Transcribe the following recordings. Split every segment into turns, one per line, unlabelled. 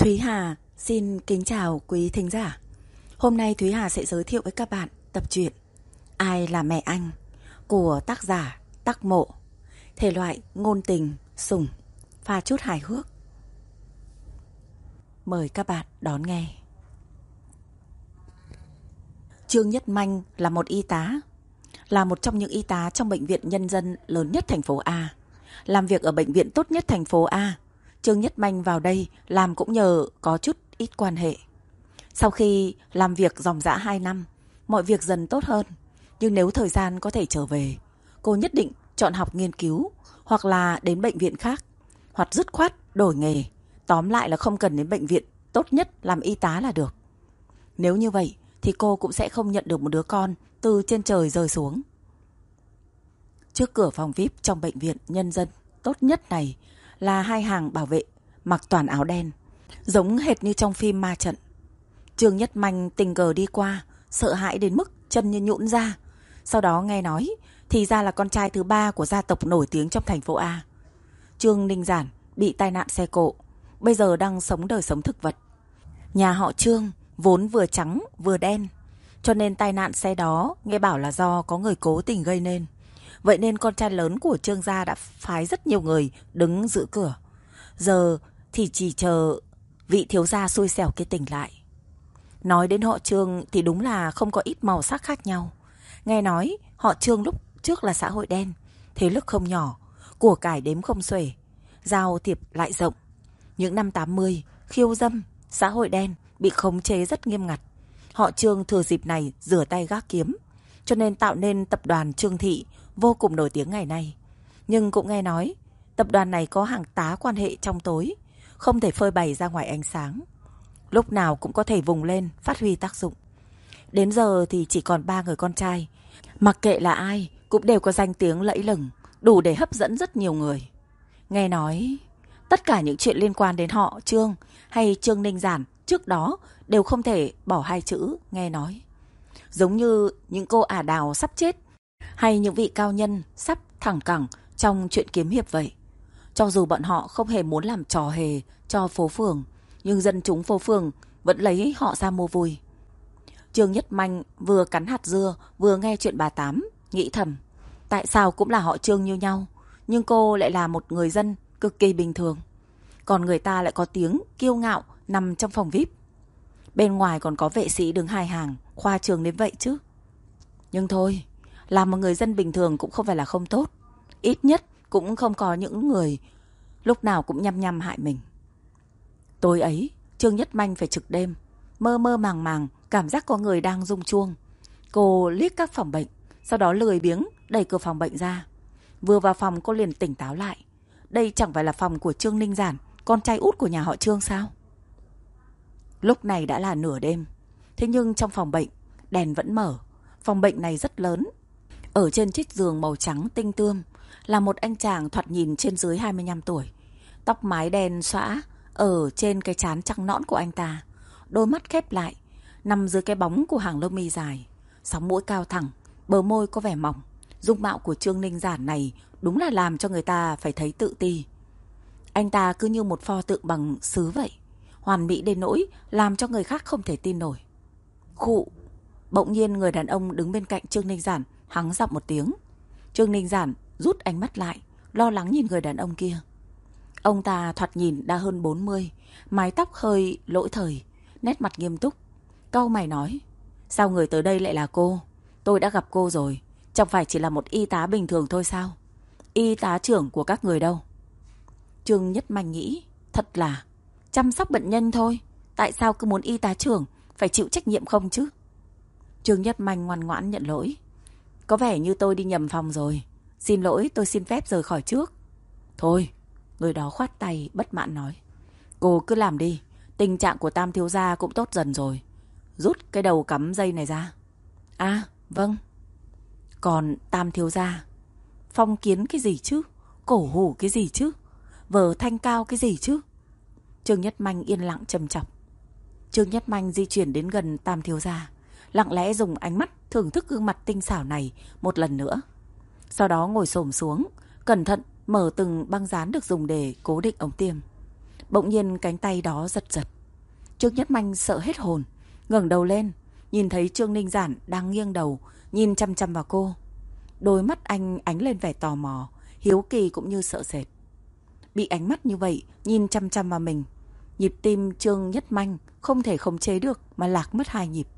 Thúy Hà xin kính chào quý thính giả. Hôm nay Thúy Hà sẽ giới thiệu với các bạn tập truyện Ai là mẹ anh của tác giả Tắc Mộ, thể loại ngôn tình, sủng, pha chút hài hước. Mời các bạn đón nghe. Trương Nhất Manh là một y tá, là một trong những y tá trong bệnh viện nhân dân lớn nhất thành phố A, làm việc ở bệnh viện tốt nhất thành phố A. Trương Nhất Manh vào đây làm cũng nhờ có chút ít quan hệ. Sau khi làm việc dòng dã 2 năm, mọi việc dần tốt hơn. Nhưng nếu thời gian có thể trở về, cô nhất định chọn học nghiên cứu, hoặc là đến bệnh viện khác, hoặc dứt khoát đổi nghề. Tóm lại là không cần đến bệnh viện tốt nhất làm y tá là được. Nếu như vậy thì cô cũng sẽ không nhận được một đứa con từ trên trời rơi xuống. Trước cửa phòng VIP trong bệnh viện nhân dân tốt nhất này là 2 hàng bảo vệ mặc toàn áo đen, giống hệt như trong phim ma trận. Trương Nhất Manh tình cờ đi qua, sợ hãi đến mức chân như nhũn ra. Sau đó nghe nói thì ra là con trai thứ 3 của gia tộc nổi tiếng trong thành phố A. Trương Ninh Giản bị tai nạn xe cộ, bây giờ đang sống đời sống thực vật. Nhà họ Trương vốn vừa trắng vừa đen, cho nên tai nạn xe đó nghe bảo là do có người cố tình gây nên. Vậy nên con trai lớn của Trương gia đã phái rất nhiều người đứng giữ cửa. Giờ thì chỉ chờ vị thiếu gia xui xẻo kia tỉnh lại. Nói đến họ Trương thì đúng là không có ít màu sắc khác nhau. Nghe nói họ Trương lúc trước là xã hội đen, thế lực không nhỏ, của cải đếm không xuể, giao thiệp lại rộng. Những năm 80, khiêu dâm, xã hội đen bị khống chế rất nghiêm ngặt. Họ Trương thừa dịp này rửa tay gác kiếm, cho nên tạo nên tập đoàn Trương Thị vô cùng nổi tiếng ngày nay. Nhưng cũng nghe nói tập đoàn này có hàng tá quan hệ trong tối, không thể phơi bày ra ngoài ánh sáng, lúc nào cũng có thể vùng lên phát huy tác dụng. Đến giờ thì chỉ còn 3 người con trai, mặc kệ là ai cũng đều có danh tiếng lẫy lừng, đủ để hấp dẫn rất nhiều người. Nghe nói tất cả những chuyện liên quan đến họ Trương hay Trương Ninh Giản trước đó đều không thể bỏ 2 chữ nghe nói. Giống như những cô ả đào sắp chết, hay những vị cao nhân sắp thẳng cẳng trong chuyện kiếm hiệp vậy. Cho dù bọn họ không hề muốn làm trò hề cho phố phường, nhưng dân chúng phố phường vẫn lấy họ ra mua vui. Trương Nhất Manh vừa cắn hạt dưa vừa nghe chuyện bà Tám, nghĩ thầm, tại sao cũng là họ Trương như nhau, nhưng cô lại là một người dân cực kỳ bình thường. Còn người ta lại có tiếng kiêu ngạo nằm trong phòng VIP. Bên ngoài còn có vệ sĩ đứng 2 hàng, khoa trương đến vậy chứ. Nhưng thôi, làm một người dân bình thường cũng không phải là không tốt. Ít nhất cũng không có những người lúc nào cũng nhăm nhăm hại mình. Tối ấy, Trương Nhất Manh phải trực đêm, mơ mơ màng màng, cảm giác có người đang rung chuông. Cô liếc các phòng bệnh, sau đó lười biếng đẩy cửa phòng bệnh ra. Vừa vào phòng cô liền tỉnh táo lại. Đây chẳng phải là phòng của Trương Ninh Giản, con trai út của nhà họ Trương sao? Lúc này đã là nửa đêm, thế nhưng trong phòng bệnh đèn vẫn mở. Phòng bệnh này rất lớn. Ở trên chiếc giường màu trắng tinh tươm là một anh chàng thoạt nhìn trên dưới 25 tuổi. Tóc mái đen xõa ở trên cái trán trắng nõn của anh ta, đôi mắt khép lại, nằm dưới cái bóng của hàng lông mi dài, sóng mũi cao thẳng, bờ môi có vẻ mỏng. Dung mạo của Trương Ninh Giản này đúng là làm cho người ta phải thấy tự ti. Anh ta cứ như một pho tượng bằng sứ vậy, hoàn mỹ đến nỗi làm cho người khác không thể tin nổi. Khụ. Bỗng nhiên người đàn ông đứng bên cạnh Trương Ninh Giản hắng giọng một tiếng. Trương Ninh Giản rút ánh mắt lại, lo lắng nhìn người đàn ông kia. Ông ta thoạt nhìn đã hơn 40, mái tóc hơi lỗi thời, nét mặt nghiêm túc. Cau mày nói, sao người tới đây lại là cô? Tôi đã gặp cô rồi, chẳng phải chỉ là một y tá bình thường thôi sao? Y tá trưởng của các người đâu? Trương Nhất Manh nghĩ, thật là chăm sóc bệnh nhân thôi, tại sao cứ muốn y tá trưởng phải chịu trách nhiệm không chứ? Trương Nhất Manh ngoan ngoãn nhận lỗi. Có vẻ như tôi đi nhầm phòng rồi, xin lỗi, tôi xin phép rời khỏi trước. Thôi, người đó khoát tay bất mãn nói, cô cứ làm đi, tình trạng của Tam thiếu gia cũng tốt dần rồi. Rút cái đầu cắm dây này ra. À, vâng. Còn Tam thiếu gia, phong kiến cái gì chứ? Cổ hủ cái gì chứ? Vở thanh cao cái gì chứ? Trương Nhất Manh yên lặng trầm trọng. Trương Nhất Manh di chuyển đến gần Tam thiếu gia, lặng lẽ dùng ánh mắt thưởng thức gương mặt tinh xảo này một lần nữa. Sau đó ngồi xổm xuống, cẩn thận mở từng băng dán được dùng để cố định ống tiêm. Bỗng nhiên cánh tay đó giật giật. Trương Nhất Manh sợ hết hồn, ngẩng đầu lên, nhìn thấy Trương Ninh Giản đang nghiêng đầu, nhìn chăm chăm vào cô. Đôi mắt anh ánh lên vẻ tò mò, hiếu kỳ cũng như sợ sệt. Bị ánh mắt như vậy, nhìn chăm chăm vào mình, nhịp tim Trương Nhất Manh không thể khống chế được mà lạc mất 2 nhịp.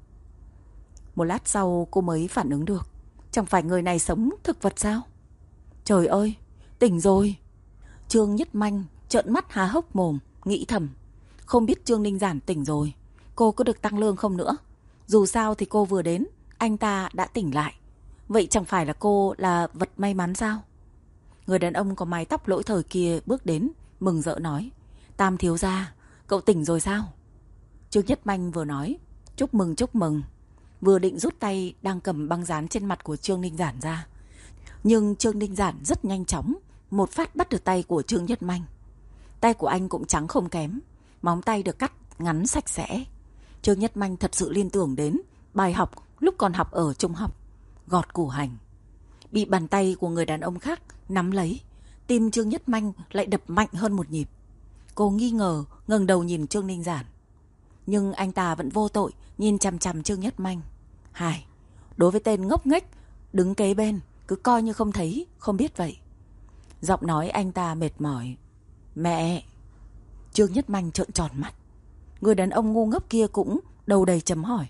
Một lát sau cô mới phản ứng được. Chẳng phải người này sống thực vật sao? Trời ơi, tỉnh rồi. Trương Nhất Manh trợn mắt há hốc mồm, nghĩ thầm. Không biết Trương Ninh Giản tỉnh rồi, cô có được tăng lương không nữa? Dù sao thì cô vừa đến, anh ta đã tỉnh lại. Vậy chẳng phải là cô là vật may mắn sao? Người đàn ông có mái tóc lỗi thời kia bước đến, mừng rỡ nói. Tam thiếu gia, cậu tỉnh rồi sao? Trương Nhất Manh vừa nói, chúc mừng chúc mừng, vừa định rút tay đang cầm băng dán trên mặt của Trương Ninh Giản ra. Nhưng Trương Ninh Giản rất nhanh chóng, một phát bắt được tay của Trương Nhất Manh. Tay của anh cũng trắng không kém, móng tay được cắt ngắn sạch sẽ. Trương Nhất Manh thật sự liên tưởng đến bài học lúc còn học ở trung học, gọt củ hành. Bị bàn tay của người đàn ông khác nắm lấy, tim Trương Nhất Manh lại đập mạnh hơn một nhịp. Cô nghi ngờ ngẩng đầu nhìn Trương Ninh Giản, nhưng anh ta vẫn vô tội nhìn chằm chằm Trương Nhất Manh. Hài, đối với tên ngốc nghếch đứng kế bên, cứ coi như không thấy, không biết vậy. Giọng nói anh ta mệt mỏi. Mẹ! Trương Nhất Manh trợn tròn mắt. Người đàn ông ngu ngốc kia cũng đầu đầy chấm hỏi.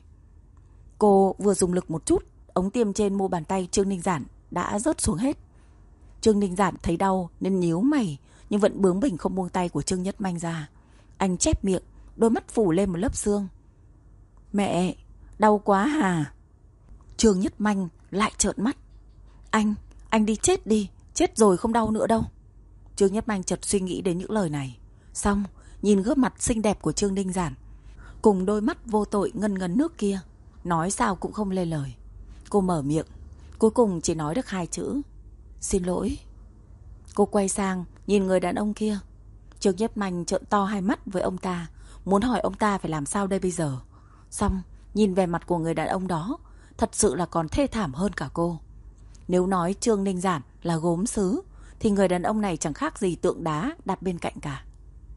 Cô vừa dùng lực một chút, ống tiêm trên mu bàn tay Trương Ninh Giản đã rớt xuống hết. Trương Ninh Giản thấy đau nên nhíu mày, nhưng vẫn bướng bỉnh không buông tay của Trương Nhất Manh ra. Anh chép miệng, đôi mắt phủ lên một lớp xương. Mẹ! Đau quá hà! Trương Nhất Manh lại trợn mắt. Anh đi chết đi, chết rồi không đau nữa đâu. Trương Nhất Manh chợt suy nghĩ đến những lời này. Xong, nhìn gương mặt xinh đẹp của Trương Ninh Giản, cùng đôi mắt vô tội ngân ngấn nước kia, nói sao cũng không lên lời. Cô mở miệng, cuối cùng chỉ nói được 2 chữ. Xin lỗi. Cô quay sang, nhìn người đàn ông kia. Trương Nhất Manh trợn to hai mắt với ông ta, muốn hỏi ông ta phải làm sao đây bây giờ. Xong, nhìn về mặt của người đàn ông đó, thật sự là còn thê thảm hơn cả cô. Nếu nói Trương Ninh Giản là gốm sứ, thì người đàn ông này chẳng khác gì tượng đá đặt bên cạnh cả.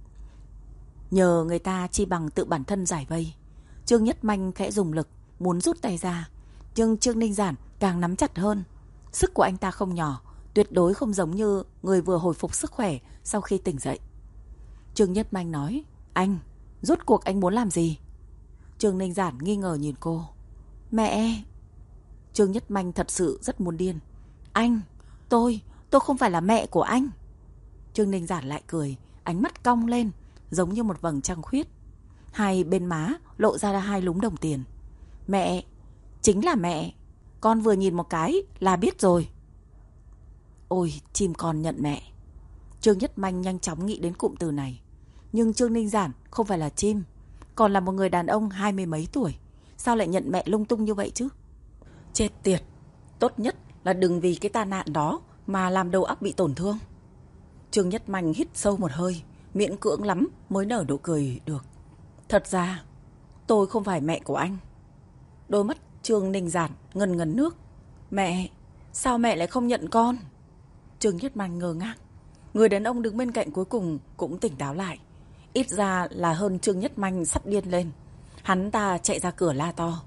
Nhờ người ta chi bằng tự bản thân giải vây. Trương Nhất Manh khẽ dùng lực, muốn rút tay ra, nhưng Trương Ninh Giản càng nắm chặt hơn. Sức của anh ta không nhỏ, tuyệt đối không giống như người vừa hồi phục sức khỏe sau khi tỉnh dậy. Trương Nhất Manh nói, anh, rốt cuộc anh muốn làm gì? Trương Ninh Giản nghi ngờ nhìn cô. Mẹ! Trương Nhất Manh thật sự rất muốn điên. Anh, tôi không phải là mẹ của anh. Trương Ninh Giản lại cười, ánh mắt cong lên, giống như một vầng trăng khuyết. Hai bên má lộ ra 2 lúm đồng tiền. Mẹ, chính là mẹ. Con vừa nhìn một cái là biết rồi. Ôi, chim con nhận mẹ. Trương Nhất Manh nhanh chóng nghĩ đến cụm từ này. Nhưng Trương Ninh Giản không phải là chim, còn là một người đàn ông 20 mấy tuổi. Sao lại nhận mẹ lung tung như vậy chứ? Chết tiệt. Tốt nhất là đừng vì cái tai nạn đó mà làm đầu óc bị tổn thương. Trương Nhất Manh hít sâu một hơi, miễn cưỡng lắm mới nở nụ cười được. Thật ra tôi không phải mẹ của anh. Đôi mắt Trương Ninh Giản ngần ngấn nước. Mẹ, sao mẹ lại không nhận con? Trương Nhất Manh ngơ ngác. Người đàn ông đứng bên cạnh cuối cùng cũng tỉnh táo lại. Ít ra là hơn Trương Nhất Manh sắp điên lên. Hắn ta chạy ra cửa la to.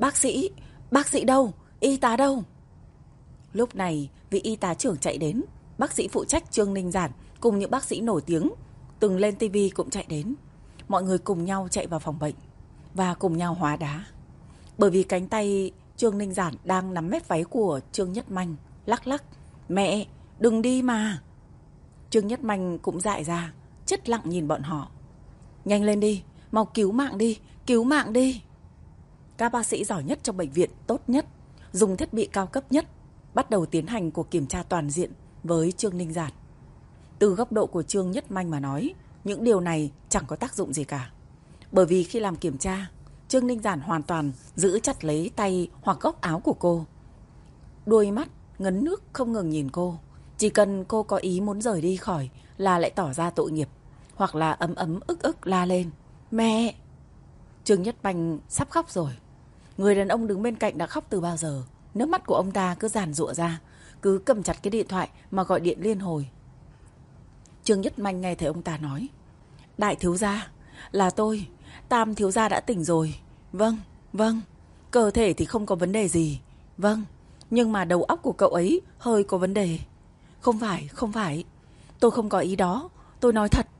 Bác sĩ đâu? Y tá đâu? Lúc này vị y tá trưởng chạy đến. Bác sĩ phụ trách Trương Ninh Giản cùng những bác sĩ nổi tiếng từng lên tivi cũng chạy đến. Mọi người cùng nhau chạy vào phòng bệnh và cùng nhau hóa đá. Bởi vì cánh tay Trương Ninh Giản đang nắm mép váy của Trương Nhất Manh, lắc lắc. Mẹ, đừng đi mà. Trương Nhất Manh cũng dại ra, chết lặng nhìn bọn họ. Nhanh lên đi, mau cứu mạng đi, cứu mạng đi. Các bác sĩ giỏi nhất trong bệnh viện, tốt nhất, dùng thiết bị cao cấp nhất, bắt đầu tiến hành cuộc kiểm tra toàn diện với Trương Ninh Giản. Từ góc độ của Trương Nhất Manh mà nói, những điều này chẳng có tác dụng gì cả. Bởi vì khi làm kiểm tra, Trương Ninh Giản hoàn toàn giữ chặt lấy tay hoặc góc áo của cô. Đôi mắt ngấn nước không ngừng nhìn cô. Chỉ cần cô có ý muốn rời đi khỏi là lại tỏ ra tội nghiệp, hoặc là ấm ấm ức ức la lên. Mẹ! Trương Nhất Manh sắp khóc rồi. Người đàn ông đứng bên cạnh đã khóc từ bao giờ. Nước mắt của ông ta cứ giàn giụa ra, cứ cầm chặt cái điện thoại mà gọi điện liên hồi. Trương Nhất Manh nghe thấy ông ta nói, Đại thiếu gia, là tôi. Tam thiếu gia đã tỉnh rồi. Vâng, vâng. Cơ thể thì không có vấn đề gì. Vâng, nhưng mà đầu óc của cậu ấy hơi có vấn đề. Không phải, không phải. Tôi không có ý đó. Tôi nói thật.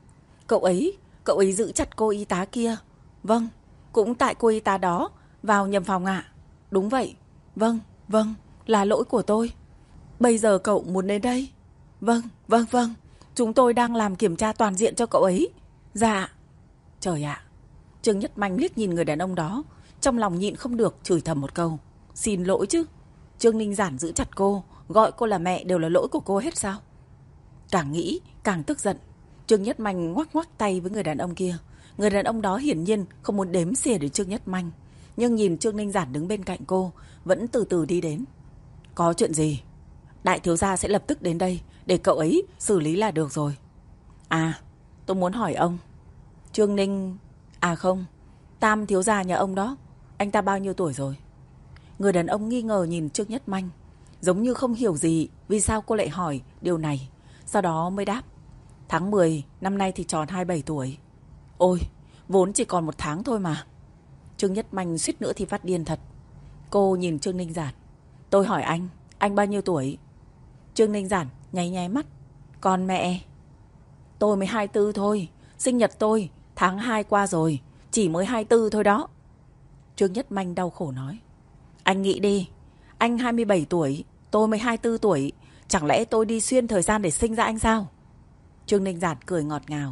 Cậu ấy giữ chặt cô y tá kia. Vâng, cũng tại cô y tá đó vào nhầm phòng ạ. Đúng vậy. Vâng, vâng, là lỗi của tôi. Bây giờ cậu muốn đến đây? Vâng, vâng, vâng. Chúng tôi đang làm kiểm tra toàn diện cho cậu ấy. Dạ. Trời ạ. Trương Nhất Manh liếc nhìn người đàn ông đó, trong lòng nhịn không được chửi thầm một câu. Xin lỗi chứ. Trương Ninh Giản giữ chặt cô, gọi cô là mẹ đều là lỗi của cô hết sao? Càng nghĩ, càng tức giận. Trương Nhất Manh ngoắc ngoắc tay với người đàn ông kia. Người đàn ông đó hiển nhiên không muốn đếm xỉa đến Trương Nhất Manh, nhưng nhìn Trương Ninh Giản đứng bên cạnh cô, vẫn từ từ đi đến. Có chuyện gì? Đại thiếu gia sẽ lập tức đến đây, để cậu ấy xử lý là được rồi. À, tôi muốn hỏi ông. Trương Ninh... À không, Tam thiếu gia nhà ông đó, anh ta bao nhiêu tuổi rồi? Người đàn ông nghi ngờ nhìn Trương Nhất Manh, giống như không hiểu gì vì sao cô lại hỏi điều này. Sau đó mới đáp. Tháng 10 năm nay thì tròn 27 tuổi. Ôi, vốn chỉ còn 1 tháng thôi mà. Trương Nhất Manh suýt nữa thì phát điên thật. Cô nhìn Trương Ninh Giản. Tôi hỏi anh bao nhiêu tuổi? Trương Ninh Giản nháy nháy mắt. Còn mẹ? Tôi mới 24 thôi. Sinh nhật tôi tháng 2 qua rồi, chỉ mới 24 thôi đó. Trương Nhất Manh đau khổ nói. Anh nghĩ đi, anh 27 tuổi, tôi mới 24 tuổi. Chẳng lẽ tôi đi xuyên thời gian để sinh ra anh sao? Trương Ninh Giản cười ngọt ngào.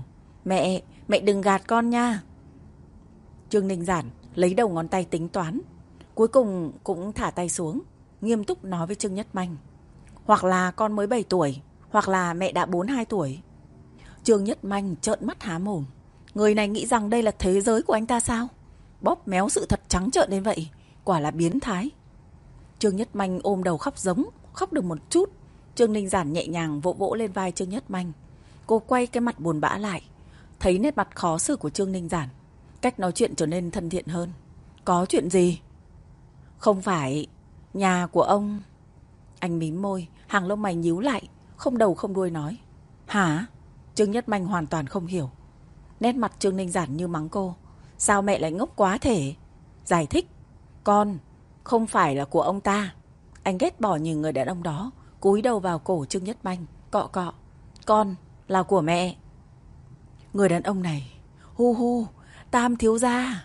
Mẹ đừng gạt con nha. Trương Ninh Giản lấy đầu ngón tay tính toán, cuối cùng cũng thả tay xuống, nghiêm túc nói với Trương Nhất Manh. Hoặc là con mới 7 tuổi, hoặc là mẹ đã 42 tuổi. Trương Nhất Manh trợn mắt há mồm. Người này nghĩ rằng đây là thế giới của anh ta sao? Bóp méo sự thật trắng trợn đến vậy, quả là biến thái. Trương Nhất Manh ôm đầu khóc giống, khóc được một chút. Trương Ninh Giản nhẹ nhàng vỗ vỗ lên vai Trương Nhất Manh. Cô quay cái mặt buồn bã lại, thấy nét mặt khó xử của Trương Ninh Giản, cách nói chuyện trở nên thân thiện hơn. Có chuyện gì? Không phải nhà của ông... Anh mím môi, hàng lông mày nhíu lại, không đầu không đuôi nói. Hả? Trương Nhất Manh hoàn toàn không hiểu. Nét mặt Trương Ninh Giản như mắng cô. Sao mẹ lại ngốc quá thể? Giải thích. Con không phải là của ông ta. Anh ghét bỏ nhìn người đàn ông đó, cúi đầu vào cổ Trương Nhất Manh, cọ cọ. Con là của mẹ. Người đàn ông này, hu hu, Tam thiếu gia.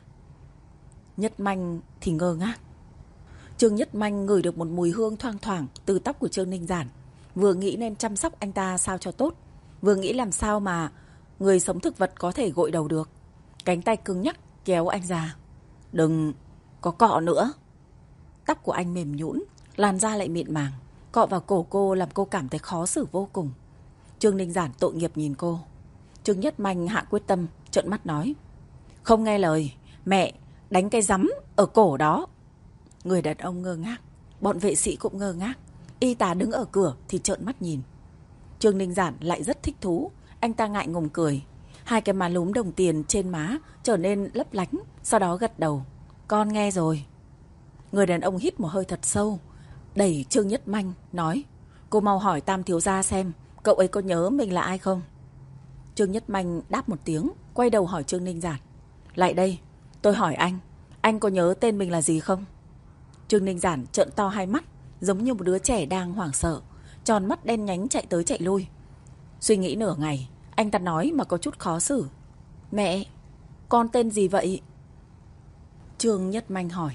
Nhất Manh thì ngơ ngác. Trương Nhất Manh ngửi được một mùi hương thoang thoảng từ tóc của Trương Ninh Giản. Vừa nghĩ nên chăm sóc anh ta sao cho tốt, vừa nghĩ làm sao mà người sống thực vật có thể gội đầu được. Cánh tay cứng nhắc kéo anh ra. Đừng có cọ nữa. Tóc của anh mềm nhũn, làn da lại mịn màng, cọ vào cổ cô làm cô cảm thấy khó xử vô cùng. Trương Ninh Giản tội nghiệp nhìn cô. Trương Nhất Manh hạ quyết tâm, trợn mắt nói. Không nghe lời, mẹ đánh cái rắm ở cổ đó. Người đàn ông ngơ ngác, bọn vệ sĩ cũng ngơ ngác. Y tá đứng ở cửa thì trợn mắt nhìn. Trương Ninh Giản lại rất thích thú. Anh ta ngại ngùng cười. Hai cái má lúm đồng tiền trên má trở nên lấp lánh, sau đó gật đầu. Con nghe rồi. Người đàn ông hít một hơi thật sâu, đẩy Trương Nhất Manh, nói. Cô mau hỏi Tam thiếu gia xem cậu ấy có nhớ mình là ai không? Trương Nhất Manh đáp một tiếng, quay đầu hỏi Trương Ninh Giản. Lại đây, tôi hỏi anh có nhớ tên mình là gì không? Trương Ninh Giản trợn to hai mắt, giống như một đứa trẻ đang hoảng sợ, tròn mắt đen nhánh chạy tới chạy lui. Suy nghĩ nửa ngày, anh ta nói mà có chút khó xử. Mẹ, con tên gì vậy? Trương Nhất Manh hỏi.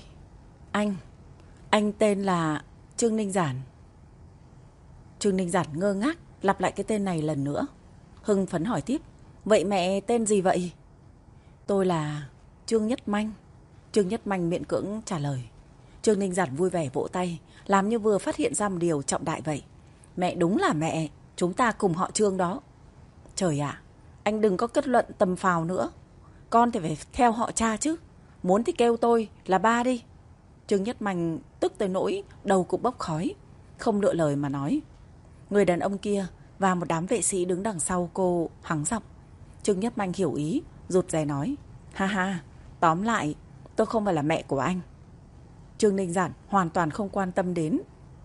Anh tên là Trương Ninh Giản. Trương Ninh Giản ngơ ngác, lặp lại cái tên này lần nữa. Hưng phấn hỏi tiếp. Vậy mẹ tên gì vậy? Tôi là Trương Nhất Manh. Trương Nhất Manh miễn cưỡng trả lời. Trương Ninh Giản vui vẻ vỗ tay, làm như vừa phát hiện ra một điều trọng đại vậy. Mẹ đúng là mẹ, chúng ta cùng họ Trương đó. Trời ạ, anh đừng có kết luận tầm phào nữa. Con thì phải theo họ cha chứ. Muốn thì kêu tôi là ba đi. Trương Nhất Manh tức tới nỗi đầu cũng bốc khói, không lựa lời mà nói. Người đàn ông kia và một đám vệ sĩ đứng đằng sau cô hắng giọng. Trương Nhất Manh hiểu ý, rụt rè nói. Ha ha, tóm lại tôi không phải là mẹ của anh. Trương Ninh Giản hoàn toàn không quan tâm đến.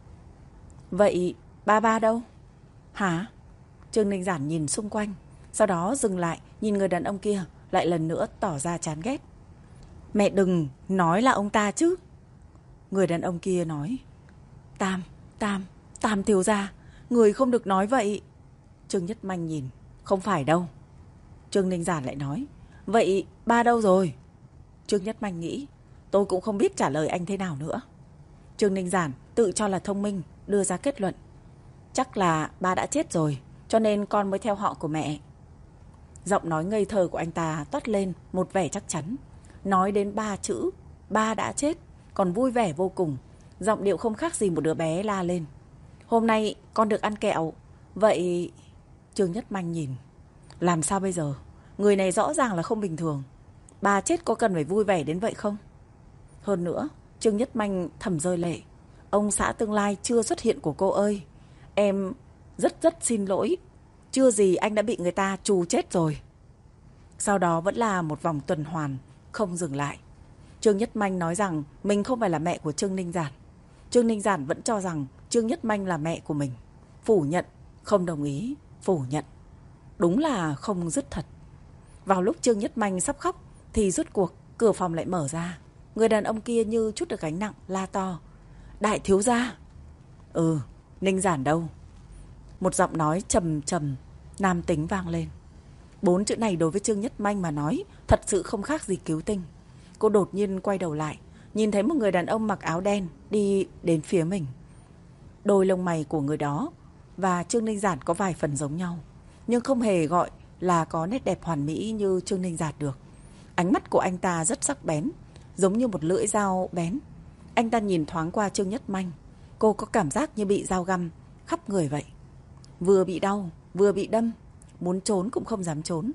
Vậy ba đâu? Hả? Trương Ninh Giản nhìn xung quanh, sau đó dừng lại nhìn người đàn ông kia, lại lần nữa tỏ ra chán ghét. Mẹ đừng nói là ông ta chứ. Người đàn ông kia nói. Tam thiếu gia, người không được nói vậy. Trương Nhất Manh nhìn. Không phải đâu. Trương Ninh Giản lại nói. Vậy ba đâu rồi? Trương Nhất Manh nghĩ. Tôi cũng không biết trả lời anh thế nào nữa. Trương Ninh Giản tự cho là thông minh, đưa ra kết luận. Chắc là ba đã chết rồi, cho nên con mới theo họ của mẹ. Giọng nói ngây thơ của anh ta toát lên một vẻ chắc chắn. Nói đến 3 chữ ba đã chết, còn vui vẻ vô cùng. Giọng điệu không khác gì một đứa bé la lên. Hôm nay con được ăn kẹo. Vậy... Trương Nhất Manh nhìn. Làm sao bây giờ? Người này rõ ràng là không bình thường. Ba chết có cần phải vui vẻ đến vậy không? Hơn nữa, Trương Nhất Manh thầm rơi lệ. Ông xã tương lai chưa xuất hiện của cô ơi. Em rất xin lỗi. Chưa gì anh đã bị người ta trù chết rồi. Sau đó vẫn là một vòng tuần hoàn, không dừng lại. Trương Nhất Manh nói rằng mình không phải là mẹ của Trương Ninh Giản. Trương Ninh Giản vẫn cho rằng Trương Nhất Manh là mẹ của mình. Phủ nhận, không đồng ý, phủ nhận. Đúng là không dứt thật. Vào lúc Trương Nhất Manh sắp khóc thì rốt cuộc cửa phòng lại mở ra. Người đàn ông kia như chút được gánh nặng, la to. Đại thiếu gia. Ninh Giản đâu? Một giọng nói trầm trầm, nam tính vang lên. 4 chữ này đối với Trương Nhất Manh mà nói thật sự không khác gì cứu tinh. Cô đột nhiên quay đầu lại, nhìn thấy một người đàn ông mặc áo đen đi đến phía mình. Đôi lông mày của người đó và Trương Ninh Giản có vài phần giống nhau, nhưng không hề gọi là có nét đẹp hoàn mỹ như Trương Ninh Giản được. Ánh mắt của anh ta rất sắc bén, giống như một lưỡi dao bén. Anh ta nhìn thoáng qua Trương Nhất Manh. Cô có cảm giác như bị dao găm khắp người vậy. Vừa bị đau, vừa bị đâm, muốn trốn cũng không dám trốn.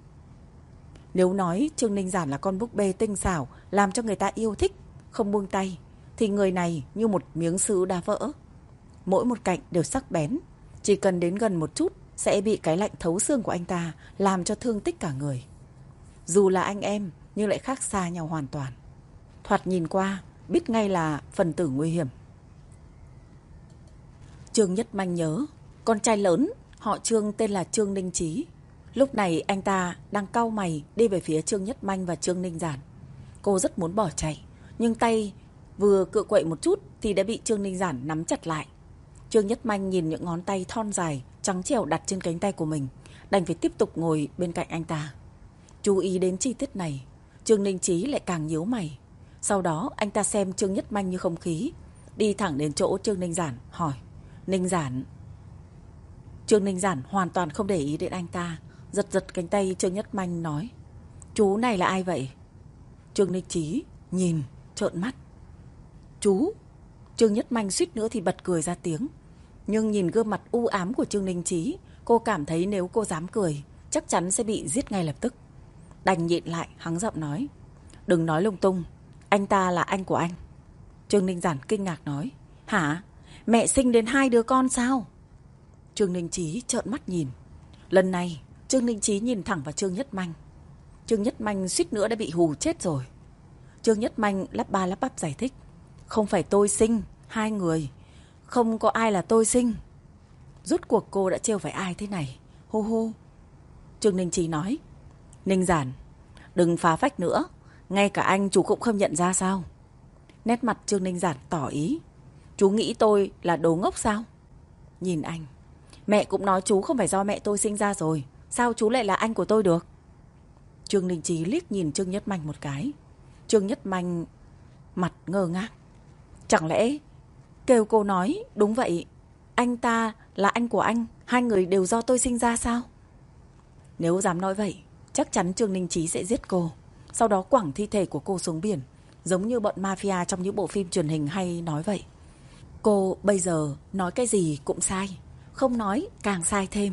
Nếu nói Trương Ninh Giản là con búp bê tinh xảo, làm cho người ta yêu thích, không buông tay, thì người này như một miếng sứ đá vỡ. Mỗi một cạnh đều sắc bén, chỉ cần đến gần một chút sẽ bị cái lạnh thấu xương của anh ta làm cho thương tích cả người. Dù là anh em nhưng lại khác xa nhau hoàn toàn. Thoạt nhìn qua biết ngay là phần tử nguy hiểm. Trương Nhất Manh nhớ con trai lớn họ Trương tên là Trương Ninh Chí. Lúc này anh ta đang cau mày đi về phía Trương Nhất Manh và Trương Ninh Giản. Cô rất muốn bỏ chạy, nhưng tay vừa cựa quậy một chút thì đã bị Trương Ninh Giản nắm chặt lại. Trương Nhất Manh nhìn những ngón tay thon dài trắng trẻo đặt trên cánh tay của mình, đành phải tiếp tục ngồi bên cạnh anh ta. Chú ý đến chi tiết này, Trương Ninh Chí lại càng nhíu mày. Sau đó anh ta xem Trương Nhất Manh như không khí, đi thẳng đến chỗ Trương Ninh Giản hỏi. Ninh Giản. Trương Ninh Giản hoàn toàn không để ý đến anh ta, giật cánh tay Trương Nhất Manh nói. Chú này là ai vậy? Trương Ninh Chí nhìn, trợn mắt. Chú? Trương Nhất Manh suýt nữa thì bật cười ra tiếng. Nhưng nhìn gương mặt u ám của Trương Ninh Chí, cô cảm thấy nếu cô dám cười, chắc chắn sẽ bị giết ngay lập tức. Đành nhịn lại, hắng giọng nói. Đừng nói lung tung, anh ta là anh của anh. Trương Ninh Giản kinh ngạc nói. Hả? Mẹ sinh đến 2 đứa con sao? Trương Ninh Chí trợn mắt nhìn. Lần này Trương Ninh Chí nhìn thẳng vào Trương Nhất Manh. Trương Nhất Manh suýt nữa đã bị hù chết rồi. Trương Nhất Manh lắp ba lắp bắp giải thích. Không phải tôi sinh 2 người, không có ai là tôi sinh. Rốt cuộc cô đã trêu phải ai thế này? Hô hô. Trương Ninh Chí nói. Ninh Giản, đừng phá phách nữa, ngay cả anh chú cũng không nhận ra sao? Nét mặt Trương Ninh Giản tỏ ý. Chú nghĩ tôi là đồ ngốc sao? Nhìn anh. Mẹ cũng nói chú không phải do mẹ tôi sinh ra rồi, sao chú lại là anh của tôi được? Trương Ninh Chí liếc nhìn Trương Nhất Manh một cái. Trương Nhất Manh mặt ngơ ngác. Chẳng lẽ kêu cô nói đúng vậy, anh ta là anh của anh, 2 người đều do tôi sinh ra sao? Nếu dám nói vậy, chắc chắn Trương Ninh Chí sẽ giết cô, sau đó quẳng thi thể của cô xuống biển, giống như bọn mafia trong những bộ phim truyền hình hay nói vậy. Cô bây giờ nói cái gì cũng sai, không nói càng sai thêm.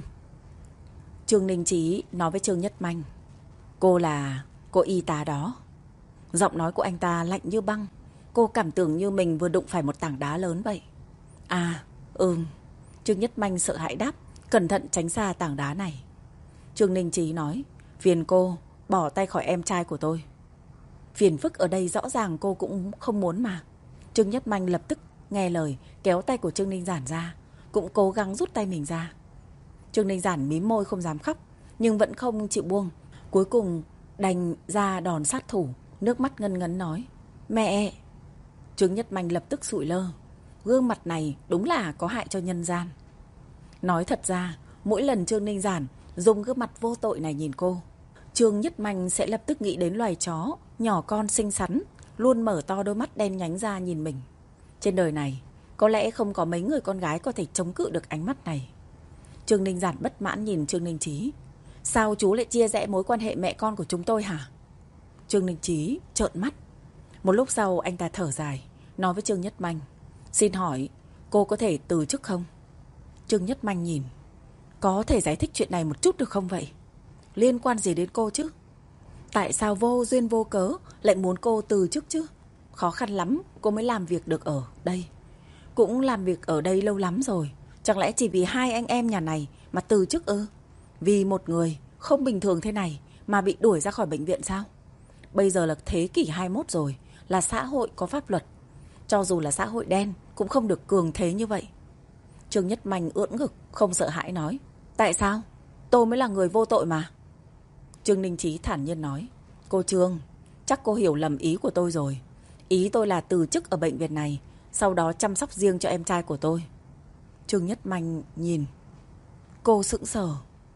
Trương Ninh Chí nói với Trương Nhất Manh. Cô là cô y tá đó. Giọng nói của anh ta lạnh như băng. Cô cảm tưởng như mình vừa đụng phải một tảng đá lớn vậy. À, Trương Nhất Manh sợ hãi đáp, cẩn thận tránh xa tảng đá này. Trương Ninh Chí nói. Phiền cô bỏ tay khỏi em trai của tôi. Phiền phức ở đây rõ ràng cô cũng không muốn mà. Trương Nhất Manh lập tức nghe lời, kéo tay của Trương Ninh Giản ra, cũng cố gắng rút tay mình ra. Trương Ninh Giản mím môi không dám khóc, nhưng vẫn không chịu buông. Cuối cùng đành ra đòn sát thủ, nước mắt ngân ngấn nói: Mẹ! Trương Nhất Manh lập tức sụi lơ. Gương mặt này đúng là có hại cho nhân gian. Nói thật ra, mỗi lần Trương Ninh Giản dùng gương mặt vô tội này nhìn cô, Trương Nhất Manh sẽ lập tức nghĩ đến loài chó nhỏ con xinh xắn, luôn mở to đôi mắt đen nhánh ra nhìn mình. Trên đời này, có lẽ không có mấy người con gái có thể chống cự được ánh mắt này. Trương Ninh Giản bất mãn nhìn Trương Ninh Chí. Sao chú lại chia rẽ mối quan hệ mẹ con của chúng tôi hả? Trương Ninh Chí trợn mắt. Một lúc sau anh ta thở dài, nói với Trương Nhất Manh: Xin hỏi, cô có thể từ chức không? Trương Nhất Manh nhìn: Có thể giải thích chuyện này một chút được không vậy? Liên quan gì đến cô chứ? Tại sao vô duyên vô cớ lại muốn cô từ chức chứ? Khó khăn lắm cô mới làm việc được ở đây. Cũng làm việc ở đây lâu lắm rồi. Chẳng lẽ chỉ vì hai anh em nhà này mà từ chức ư? Vì một người không bình thường thế này mà bị đuổi ra khỏi bệnh viện sao? Bây giờ là thế kỷ 21 rồi, là xã hội có pháp luật. Cho dù là xã hội đen cũng không được cường thế như vậy. Trương Nhất Manh ưỡn ngực, không sợ hãi nói: Tại sao? Tôi mới là người vô tội mà. Trương Ninh Chí thản nhiên nói: Cô Trương, chắc cô hiểu lầm ý của tôi rồi. Ý tôi là từ chức ở bệnh viện này, sau đó chăm sóc riêng cho em trai của tôi. Trương Nhất Manh nhìn. Cô sững sờ.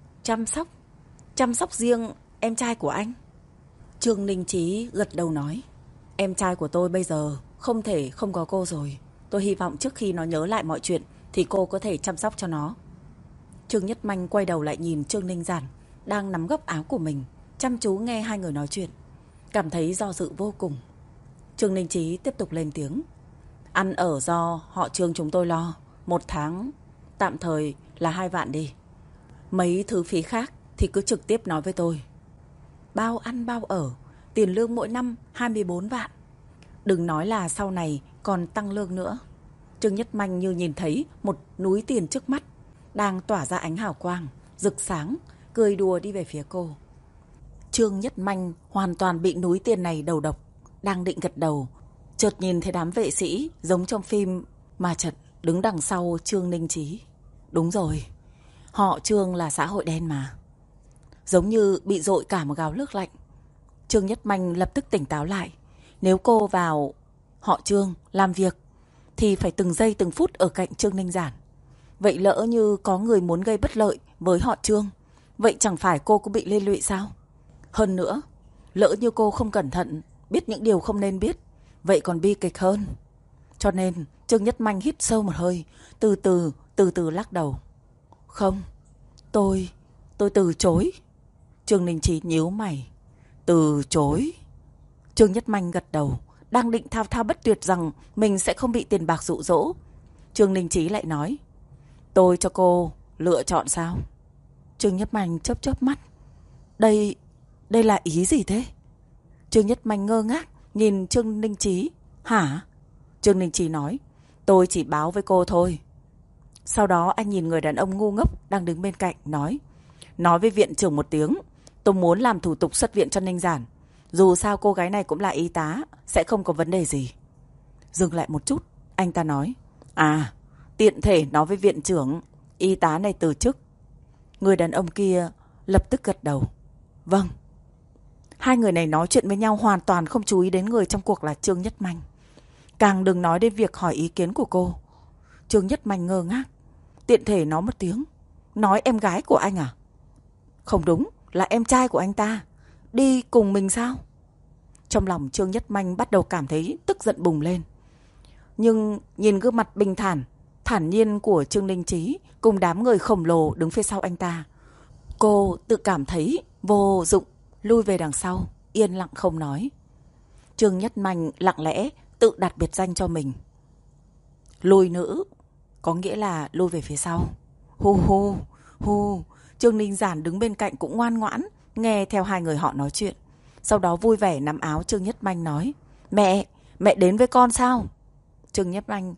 Chăm sóc riêng em trai của anh? Trương Ninh Chí gật đầu nói: Em trai của tôi bây giờ không thể không có cô rồi. Tôi hy vọng trước khi nó nhớ lại mọi chuyện thì cô có thể chăm sóc cho nó. Trương Nhất Manh quay đầu lại nhìn Trương Ninh Giản đang nắm gấp áo của mình, chăm chú nghe hai người nói chuyện, cảm thấy do dự vô cùng. Trương Ninh Chí tiếp tục lên tiếng: Ăn ở do họ Trương chúng tôi lo, 1 tháng tạm thời là 2 vạn đi. Mấy thứ phí khác thì cứ trực tiếp nói với tôi. Bao ăn bao ở, tiền lương mỗi năm 24 vạn. Đừng nói là sau này còn tăng lương nữa. Trương Nhất Manh như nhìn thấy một núi tiền trước mắt, đang tỏa ra ánh hào quang, rực sáng, cười đùa đi về phía cô. Trương Nhất Manh hoàn toàn bị núi tiền này đầu độc, đang định gật đầu, chợt nhìn thấy đám vệ sĩ giống trong phim mà chợt đứng đằng sau Trương Ninh Chí. Đúng rồi, họ Trương là xã hội đen mà. Giống như bị dội cả một gáo nước lạnh. Trương Nhất Manh lập tức tỉnh táo lại. Nếu cô vào họ Trương làm việc thì phải từng giây từng phút ở cạnh Trương Ninh Giản. Vậy lỡ như có người muốn gây bất lợi với họ Trương, vậy chẳng phải cô cũng bị liên lụy sao? Hơn nữa, lỡ như cô không cẩn thận, biết những điều không nên biết, vậy còn bi kịch hơn. Cho nên Trương Nhất Manh hít sâu một hơi, từ từ lắc đầu. Không, tôi từ chối. Trương Ninh Chí nhíu mày. Từ chối? Trương Nhất Manh gật đầu, đang định thao thao bất tuyệt rằng mình sẽ không bị tiền bạc dụ dỗ. Trương Ninh Chí lại nói: Tôi cho cô lựa chọn sao? Trương Nhất Manh chớp mắt. Đây là ý gì thế? Trương Nhất Manh ngơ ngác nhìn Trương Ninh Chí. Hả? Trương Ninh Chí nói: Tôi chỉ báo với cô thôi. Sau đó anh nhìn người đàn ông ngu ngốc đang đứng bên cạnh, nói với viện trưởng một tiếng, tôi muốn làm thủ tục xuất viện cho Ninh Giản. Dù sao cô gái này cũng là y tá, sẽ không có vấn đề gì. Dừng lại một chút, anh ta nói: tiện thể nói với viện trưởng, y tá này từ chức. Người đàn ông kia lập tức gật đầu. Vâng. Hai người này nói chuyện với nhau hoàn toàn không chú ý đến người trong cuộc là Trương Nhất Manh. Càng đừng nói đến việc hỏi ý kiến của cô. Trương Nhất Manh ngơ ngác. Tiện thể nói một tiếng. Nói em gái của anh à? Không đúng, là em trai của anh ta. Đi cùng mình sao? Trong lòng Trương Nhất Manh bắt đầu cảm thấy tức giận bùng lên. Nhưng nhìn gương mặt bình thản nhiên của Trương Ninh Chí cùng đám người khổng lồ đứng phía sau anh ta, cô tự cảm thấy vô dụng, lui về đằng sau, yên lặng không nói. Trương Nhất Manh lặng lẽ tự đặt biệt danh cho mình. Lùi nữ, có nghĩa là lui về phía sau. Hu. Trương Ninh Giản đứng bên cạnh cũng ngoan ngoãn nghe theo hai người họ nói chuyện. Sau đó vui vẻ nắm áo Trương Nhất Manh nói: Mẹ đến với con sao? Trương Nhất Manh: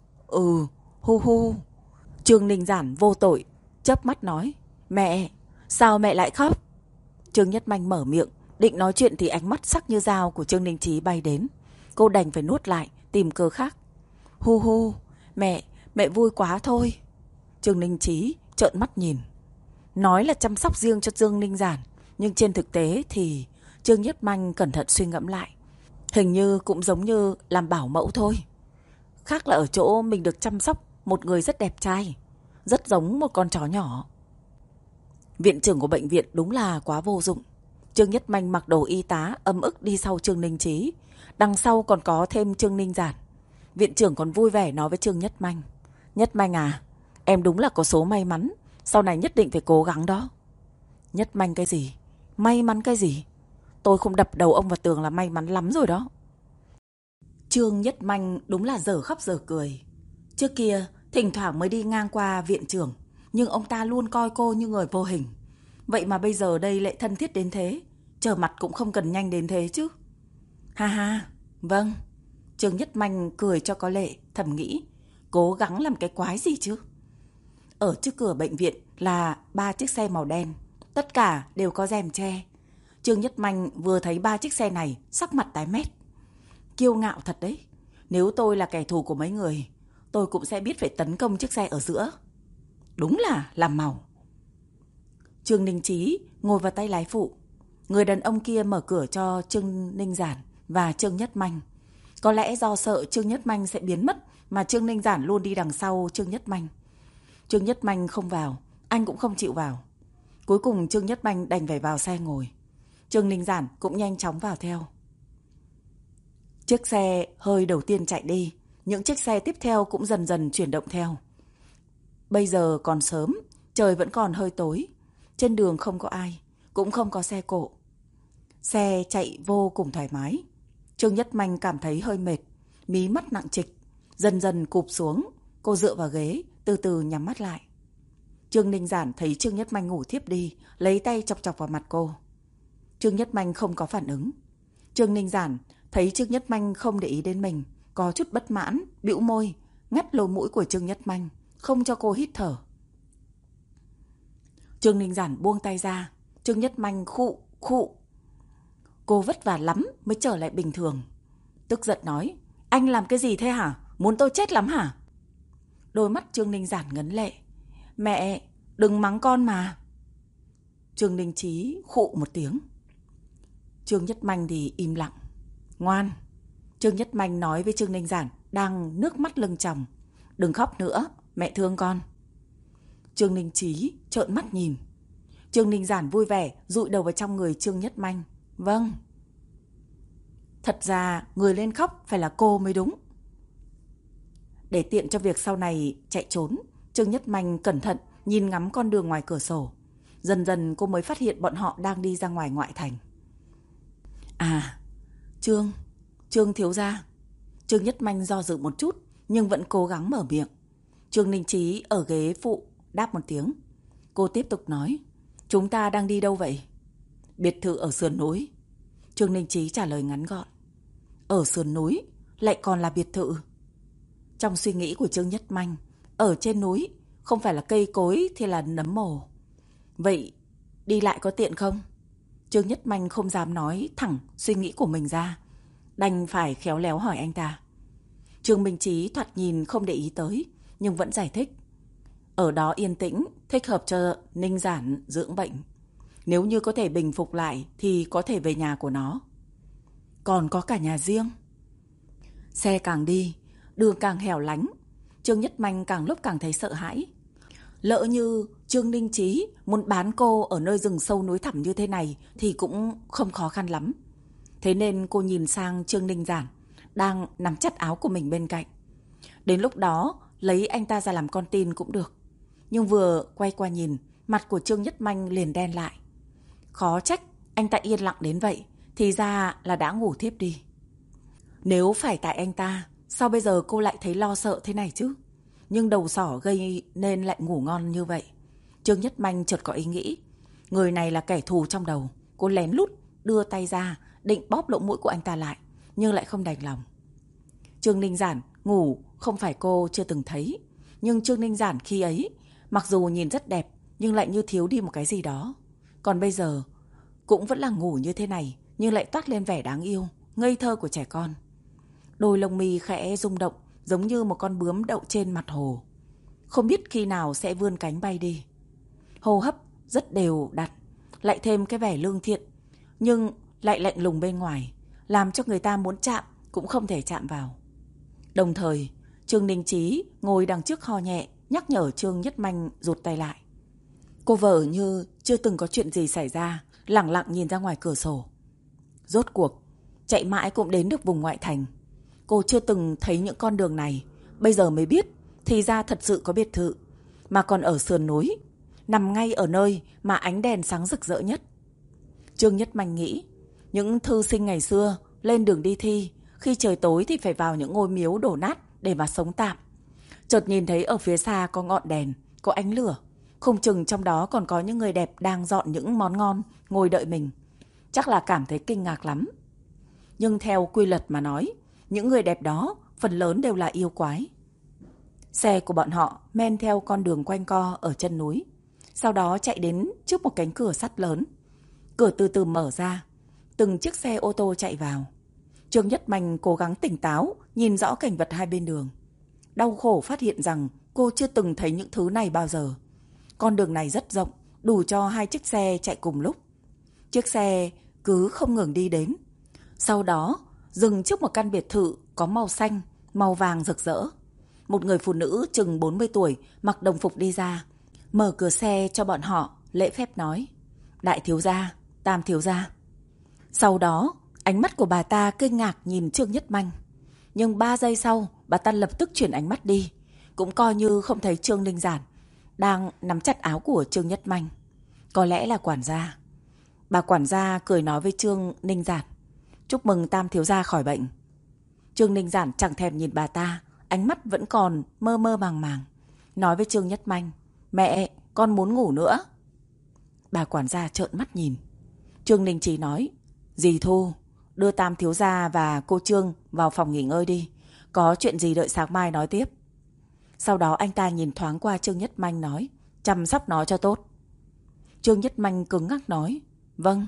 Hu. Trương Ninh Giản vô tội chớp mắt nói: Mẹ, sao mẹ lại khóc? Trương Nhất Manh mở miệng định nói chuyện thì ánh mắt sắc như dao của Trương Ninh Chí bay đến. Cô đành phải nuốt lại, tìm cơ khác. Hu, mẹ vui quá thôi. Trương Ninh Chí trợn mắt nhìn. Nói là chăm sóc riêng cho Trương Ninh Giản, Nhưng trên thực tế thì Trương Nhất Manh cẩn thận suy ngẫm lại, hình như cũng giống như làm bảo mẫu thôi. Khác là ở chỗ mình được chăm sóc một người rất đẹp trai, rất giống một con chó nhỏ. Viện trưởng của bệnh viện đúng là quá vô dụng. Trương Nhất Manh mặc đồ y tá ấm ức đi sau Trương Ninh Trí. Đằng sau còn có thêm Trương Ninh Giản. Viện trưởng còn vui vẻ nói với Trương Nhất Manh: Nhất Manh à, em đúng là có số may mắn, sau này nhất định phải cố gắng đó. Nhất Manh cái gì? May mắn cái gì? Tôi không đập đầu ông vào tường là may mắn lắm rồi đó. Trương Nhất Manh đúng là dở khóc dở cười. Trước kia thỉnh thoảng mới đi ngang qua viện trưởng, nhưng ông ta luôn coi cô như người vô hình. Vậy mà bây giờ đây lại thân thiết đến thế, trở mặt cũng không cần nhanh đến thế chứ. Ha ha, vâng. Trương Nhất Manh cười cho có lệ, thầm nghĩ, cố gắng làm cái quái gì chứ. Ở trước cửa bệnh viện là 3 chiếc xe màu đen, tất cả đều có rèm che. Trương Nhất Manh vừa thấy 3 chiếc xe này, sắc mặt tái mét. Kiêu ngạo thật đấy, nếu tôi là kẻ thù của mấy người, tôi cũng sẽ biết phải tấn công chiếc xe ở giữa. Đúng là làm màu. Trương Ninh Trí ngồi vào tay lái phụ. Người đàn ông kia mở cửa cho Trương Ninh Giản và Trương Nhất Manh. Có lẽ do sợ Trương Nhất Manh sẽ biến mất mà Trương Ninh Giản luôn đi đằng sau Trương Nhất Manh. Trương Nhất Manh không vào, anh cũng không chịu vào. Cuối cùng Trương Nhất Manh đành phải vào xe ngồi. Trương Ninh Giản cũng nhanh chóng vào theo. Chiếc xe hơi đầu tiên chạy đi, những chiếc xe tiếp theo cũng dần dần chuyển động theo. Bây giờ còn sớm, trời vẫn còn hơi tối. Trên đường không có ai, cũng không có xe cộ. Xe chạy vô cùng thoải mái. Trương Nhất Manh cảm thấy hơi mệt, mí mắt nặng trịch, dần dần cụp xuống. Cô dựa vào ghế, từ từ nhắm mắt lại. Trương Ninh Giản thấy Trương Nhất Manh ngủ thiếp đi, lấy tay chọc chọc vào mặt cô. Trương Nhất Manh không có phản ứng. Trương Ninh Giản thấy Trương Nhất Manh không để ý đến mình, có chút bất mãn, bĩu môi, ngắt lỗ mũi của Trương Nhất Manh, không cho cô hít thở. Trương Ninh Giản buông tay ra, Trương Nhất Manh khụ. Cô vất vả lắm mới trở lại bình thường. Tức giận nói, anh làm cái gì thế hả? Muốn tôi chết lắm hả? Đôi mắt Trương Ninh Giản ngấn lệ. Mẹ, đừng mắng con mà. Trương Ninh Trí khụ một tiếng. Trương Nhất Manh thì im lặng. Ngoan. Trương Nhất Manh nói với Trương Ninh Giản đang nước mắt lưng tròng. Đừng khóc nữa, mẹ thương con. Trương Ninh Trí trợn mắt nhìn. Trương Ninh Giản vui vẻ dụi đầu vào trong người Trương Nhất Manh. Vâng. Thật ra người lên khóc phải là cô mới đúng. Để tiện cho việc sau này chạy trốn, Trương Nhất Manh cẩn thận nhìn ngắm con đường ngoài cửa sổ. Dần dần cô mới phát hiện bọn họ đang đi ra ngoài ngoại thành. À, Trương thiếu gia. Trương Nhất Manh do dự một chút, nhưng vẫn cố gắng mở miệng. Trương Ninh Trí ở ghế phụ đáp một tiếng. Cô tiếp tục nói, chúng ta đang đi đâu vậy? Biệt thự ở sườn núi. Trương Ninh Trí trả lời ngắn gọn. Ở sườn núi, lại còn là biệt thự. Trong suy nghĩ của Trương Nhất Manh, ở trên núi, không phải là cây cối thì là nấm mồ. Vậy, đi lại có tiện không? Trương Nhất Manh không dám nói thẳng suy nghĩ của mình ra, đành phải khéo léo hỏi anh ta. Trương Minh Trí thoạt nhìn không để ý tới, nhưng vẫn giải thích. Ở đó yên tĩnh, thích hợp cho Ninh Giản dưỡng bệnh. Nếu như có thể bình phục lại thì có thể về nhà của nó. Còn có cả nhà riêng. Xe càng đi, đường càng hẻo lánh, Trương Nhất Manh càng lúc càng thấy sợ hãi. Lỡ như Trương Ninh Trí muốn bán cô ở nơi rừng sâu núi thẳm như thế này thì cũng không khó khăn lắm. Thế nên cô nhìn sang Trương Ninh Giản đang nắm chặt áo của mình bên cạnh. Đến lúc đó lấy anh ta ra làm con tin cũng được. Nhưng vừa quay qua nhìn, mặt của Trương Nhất Manh liền đen lại. Khó trách anh ta yên lặng đến vậy, thì ra là đã ngủ thiếp đi. Nếu phải tại anh ta, sao bây giờ cô lại thấy lo sợ thế này chứ? Nhưng đầu sỏ gây nên lại ngủ ngon như vậy. Trương Nhất Manh chợt có ý nghĩ, người này là kẻ thù trong đầu. Cô lén lút đưa tay ra định bóp lỗ mũi của anh ta lại, nhưng lại không đành lòng. Trương Ninh Giản ngủ không phải cô chưa từng thấy, nhưng Trương Ninh Giản khi ấy mặc dù nhìn rất đẹp nhưng lại như thiếu đi một cái gì đó. Còn bây giờ cũng vẫn là ngủ như thế này, nhưng lại toát lên vẻ đáng yêu, ngây thơ của trẻ con. Đôi lông mi khẽ rung động, giống như một con bướm đậu trên mặt hồ, không biết khi nào sẽ vươn cánh bay đi. Hô hấp rất đều đặn, lại thêm cái vẻ lương thiện, nhưng lại lạnh lùng bên ngoài, làm cho người ta muốn chạm cũng không thể chạm vào. Đồng thời, Trương Ninh Chí ngồi đằng trước ho nhẹ, nhắc nhở Trương Nhất Manh rụt tay lại. Cô vợ như chưa từng có chuyện gì xảy ra, lẳng lặng nhìn ra ngoài cửa sổ. Rốt cuộc, chạy mãi cũng đến được vùng ngoại thành. Cô chưa từng thấy những con đường này, bây giờ mới biết thì ra thật sự có biệt thự, mà còn ở sườn núi, nằm ngay ở nơi mà ánh đèn sáng rực rỡ nhất. Trương Nhất Manh nghĩ, những thư sinh ngày xưa lên đường đi thi, khi trời tối thì phải vào những ngôi miếu đổ nát để mà sống tạm. Chợt nhìn thấy ở phía xa có ngọn đèn, có ánh lửa, không chừng trong đó còn có những người đẹp đang dọn những món ngon ngồi đợi mình. Chắc là cảm thấy kinh ngạc lắm. Nhưng theo quy luật mà nói, những người đẹp đó phần lớn đều là yêu quái. Xe của bọn họ men theo con đường quanh co ở chân núi, sau đó chạy đến trước một cánh cửa sắt lớn. Cửa từ từ mở ra, từng chiếc xe ô tô chạy vào. Trương Nhất Manh cố gắng tỉnh táo, nhìn rõ cảnh vật hai bên đường. Đau khổ phát hiện rằng cô chưa từng thấy những thứ này bao giờ. Con đường này rất rộng, đủ cho 2 chiếc xe chạy cùng lúc. Chiếc xe cứ không ngừng đi đến. Sau đó, dừng trước một căn biệt thự có màu xanh, màu vàng rực rỡ. Một người phụ nữ chừng 40 tuổi mặc đồng phục đi ra, mở cửa xe cho bọn họ, lễ phép nói: Đại thiếu gia, Tam thiếu gia. Sau đó, ánh mắt của bà ta kinh ngạc nhìn Trương Nhất Manh. Nhưng 3 giây sau, bà ta lập tức chuyển ánh mắt đi, cũng coi như không thấy Trương Ninh Giản đang nắm chặt áo của Trương Nhất Manh. Có lẽ là quản gia. Bà quản gia cười nói với Trương Ninh Giản: Chúc mừng Tam thiếu gia khỏi bệnh. Trương Ninh Giản chẳng thèm nhìn bà ta, ánh mắt vẫn còn mơ mơ màng màng, nói với Trương Nhất Manh: Mẹ, con muốn ngủ nữa. Bà quản gia trợn mắt nhìn. Trương Ninh Chí nói: Dì Thu, đưa Tam thiếu gia và cô Trương vào phòng nghỉ ngơi đi, có chuyện gì đợi sáng mai nói tiếp. Sau đó anh ta nhìn thoáng qua Trương Nhất Manh nói: Chăm sóc nó cho tốt. Trương Nhất Manh cứng ngắc nói: Vâng,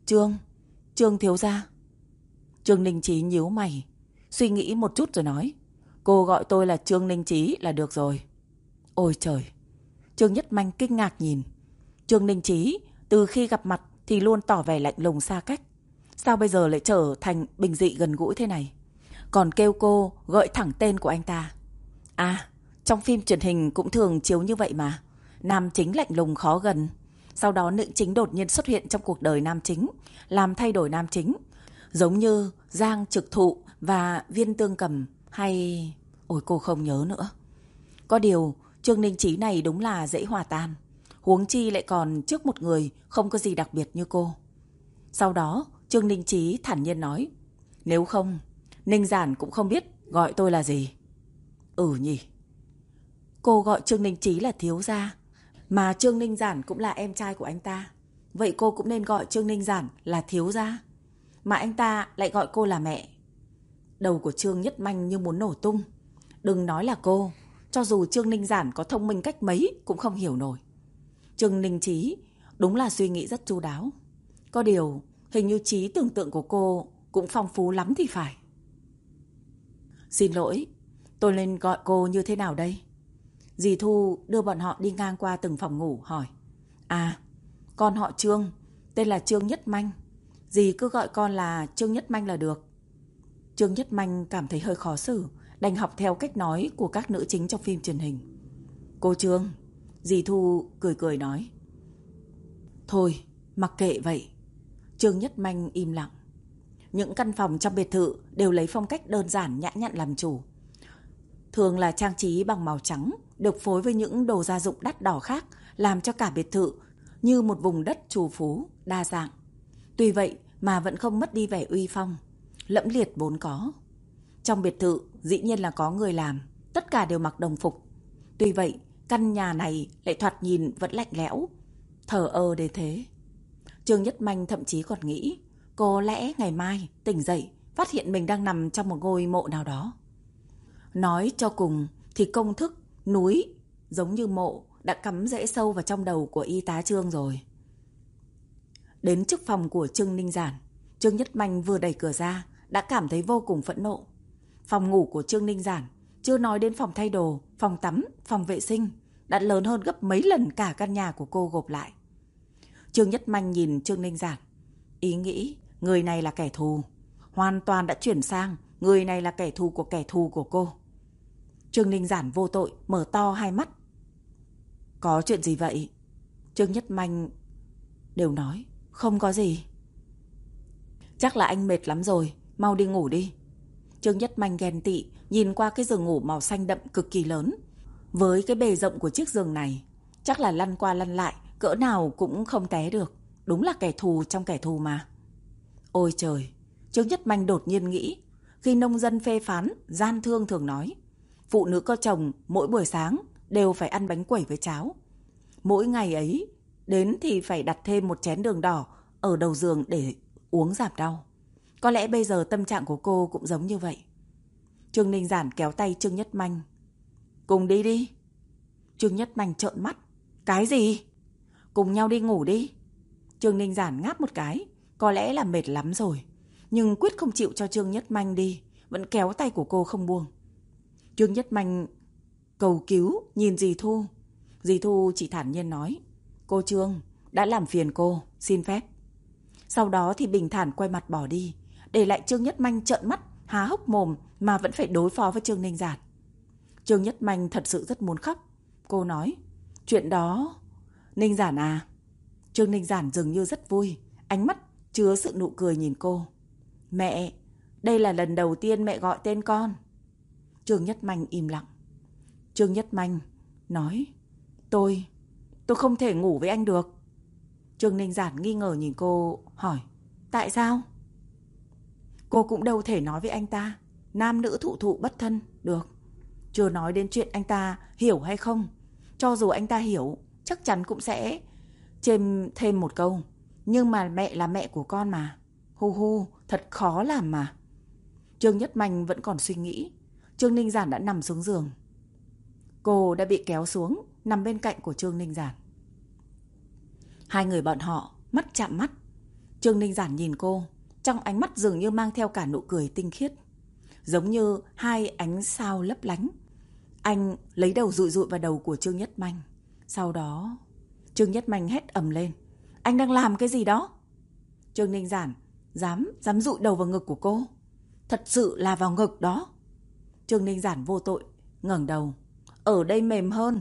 Trương thiếu gia. Trương Ninh Chí nhíu mày, suy nghĩ một chút rồi nói: Cô gọi tôi là Trương Ninh Chí là được rồi. Ôi trời! Trương Nhất Manh kinh ngạc nhìn. Trương Ninh Chí từ khi gặp mặt thì luôn tỏ vẻ lạnh lùng xa cách. Sao bây giờ lại trở thành bình dị gần gũi thế này? Còn kêu cô gọi thẳng tên của anh ta. À, trong phim truyền hình cũng thường chiếu như vậy mà. Nam chính lạnh lùng khó gần, sau đó nữ chính đột nhiên xuất hiện trong cuộc đời nam chính, làm thay đổi nam chính. Giống như Giang Trực Thụ và Viên Tương Cầm hay... Ôi cô không nhớ nữa. Có điều Trương Ninh Chí này đúng là dễ hòa tan, huống chi lại còn trước một người không có gì đặc biệt như cô. Sau đó Trương Ninh Chí thản nhiên nói: Nếu không, Ninh Giản cũng không biết gọi tôi là gì. Ừ nhỉ. Cô gọi Trương Ninh Chí là thiếu gia, mà Trương Ninh Giản cũng là em trai của anh ta. Vậy cô cũng nên gọi Trương Ninh Giản là thiếu gia, mà anh ta lại gọi cô là mẹ. Đầu của Trương Nhất Manh như muốn nổ tung. Đừng nói là cô, cho dù Trương Ninh Giản có thông minh cách mấy cũng không hiểu nổi. Trương Ninh Chí đúng là suy nghĩ rất chu đáo. Có điều hình như trí tưởng tượng của cô cũng phong phú lắm thì phải. Xin lỗi, tôi nên gọi cô như thế nào đây? Dì Thu đưa bọn họ đi ngang qua từng phòng ngủ hỏi: À, con họ Trương, tên là Trương Nhất Manh. Dì cứ gọi con là Trương Nhất Manh là được. Trương Nhất Manh cảm thấy hơi khó xử, đành học theo cách nói của các nữ chính trong phim truyền hình. Cô Trương. Dì Thu cười cười nói. Thôi, mặc kệ vậy. Trương Nhất Manh im lặng. Những căn phòng trong biệt thự đều lấy phong cách đơn giản nhã nhặn làm chủ. Thường là trang trí bằng màu trắng, được phối với những đồ gia dụng đắt đỏ khác, làm cho cả biệt thự như một vùng đất trù phú, đa dạng. Tuy vậy mà vẫn không mất đi vẻ uy phong, lẫm liệt vốn có. Trong biệt thự dĩ nhiên là có người làm, tất cả đều mặc đồng phục. Tuy vậy, căn nhà này lại thoạt nhìn vẫn lạnh lẽo, thờ ơ đến thế. Trương Nhất Manh thậm chí còn nghĩ, có lẽ ngày mai tỉnh dậy, phát hiện mình đang nằm trong một ngôi mộ nào đó. Nói cho cùng thì công thức núi giống như mộ đã cắm rễ sâu vào trong đầu của y tá Trương rồi. Đến trước phòng của Trương Ninh Giản, Trương Nhất Manh vừa đẩy cửa ra đã cảm thấy vô cùng phẫn nộ. Phòng ngủ của Trương Ninh Giản, chưa nói đến phòng thay đồ, phòng tắm, phòng vệ sinh, đã lớn hơn gấp mấy lần cả căn nhà của cô gộp lại. Trương Nhất Manh nhìn Trương Ninh Giản. Ý nghĩ người này là kẻ thù. Hoàn toàn đã chuyển sang người này là kẻ thù của cô. Trương Ninh Giản vô tội mở to hai mắt. Có chuyện gì vậy? Trương Nhất Manh đều nói không có gì. Chắc là anh mệt lắm rồi, mau đi ngủ đi. Trương Nhất Manh ghen tị nhìn qua cái giường ngủ màu xanh đậm cực kỳ lớn. Với cái bề rộng của chiếc giường này, chắc là lăn qua lăn lại cỡ nào cũng không té được. Đúng là kẻ thù trong kẻ thù mà. Ôi trời, Trương Nhất Manh đột nhiên nghĩ, khi nông dân phê phán, gian thương thường nói, phụ nữ có chồng mỗi buổi sáng đều phải ăn bánh quẩy với cháo. Mỗi ngày ấy, đến thì phải đặt thêm một chén đường đỏ ở đầu giường để uống giảm đau. Có lẽ bây giờ tâm trạng của cô cũng giống như vậy. Trương Ninh Giản kéo tay Trương Nhất Manh. Cùng đi đi. Trương Nhất Manh trợn mắt. Cái gì? Cùng nhau đi ngủ đi. Trương Ninh Giản ngáp một cái. Có lẽ là mệt lắm rồi, nhưng quyết không chịu cho Trương Nhất Manh đi, vẫn kéo tay của cô không buông. Trương Nhất Manh cầu cứu nhìn dì Thu. Dì Thu chỉ thản nhiên nói, cô Trương, đã làm phiền cô, xin phép. Sau đó thì bình thản quay mặt bỏ đi, để lại Trương Nhất Manh trợn mắt, há hốc mồm mà vẫn phải đối phó với Trương Ninh Giản. Trương Nhất Manh thật sự rất muốn khóc. Cô nói, chuyện đó... Ninh Giản à? Trương Ninh Giản dường như rất vui, ánh mắt chứa sự nụ cười nhìn cô. Mẹ, đây là lần đầu tiên mẹ gọi tên con. Trương Nhất Manh im lặng. Trương Nhất Manh nói, tôi không thể ngủ với anh được. Trương Ninh Giản nghi ngờ nhìn cô, hỏi, tại sao? Cô cũng đâu thể nói với anh ta, nam nữ thụ thụ bất thân, được. Chưa nói đến chuyện anh ta hiểu hay không. Cho dù anh ta hiểu, chắc chắn cũng sẽ chêm thêm một câu, nhưng mà mẹ là mẹ của con mà. Hu hu, thật khó làm mà. Trương Nhất Manh vẫn còn suy nghĩ. Trương Ninh Giản đã nằm xuống giường. Cô đã bị kéo xuống, nằm bên cạnh của Trương Ninh Giản. Hai người bọn họ mắt chạm mắt. Trương Ninh Giản nhìn cô, trong ánh mắt dường như mang theo cả nụ cười tinh khiết, giống như hai ánh sao lấp lánh. Anh lấy đầu dụi dụi vào đầu của Trương Nhất Manh. Sau đó Trương Nhất Manh hét ầm lên, anh đang làm cái gì đó? Trương Ninh Giản dám dụi đầu vào ngực của cô. Thật sự là vào ngực đó. Trương Ninh Giản vô tội ngẩng đầu, ở đây mềm hơn.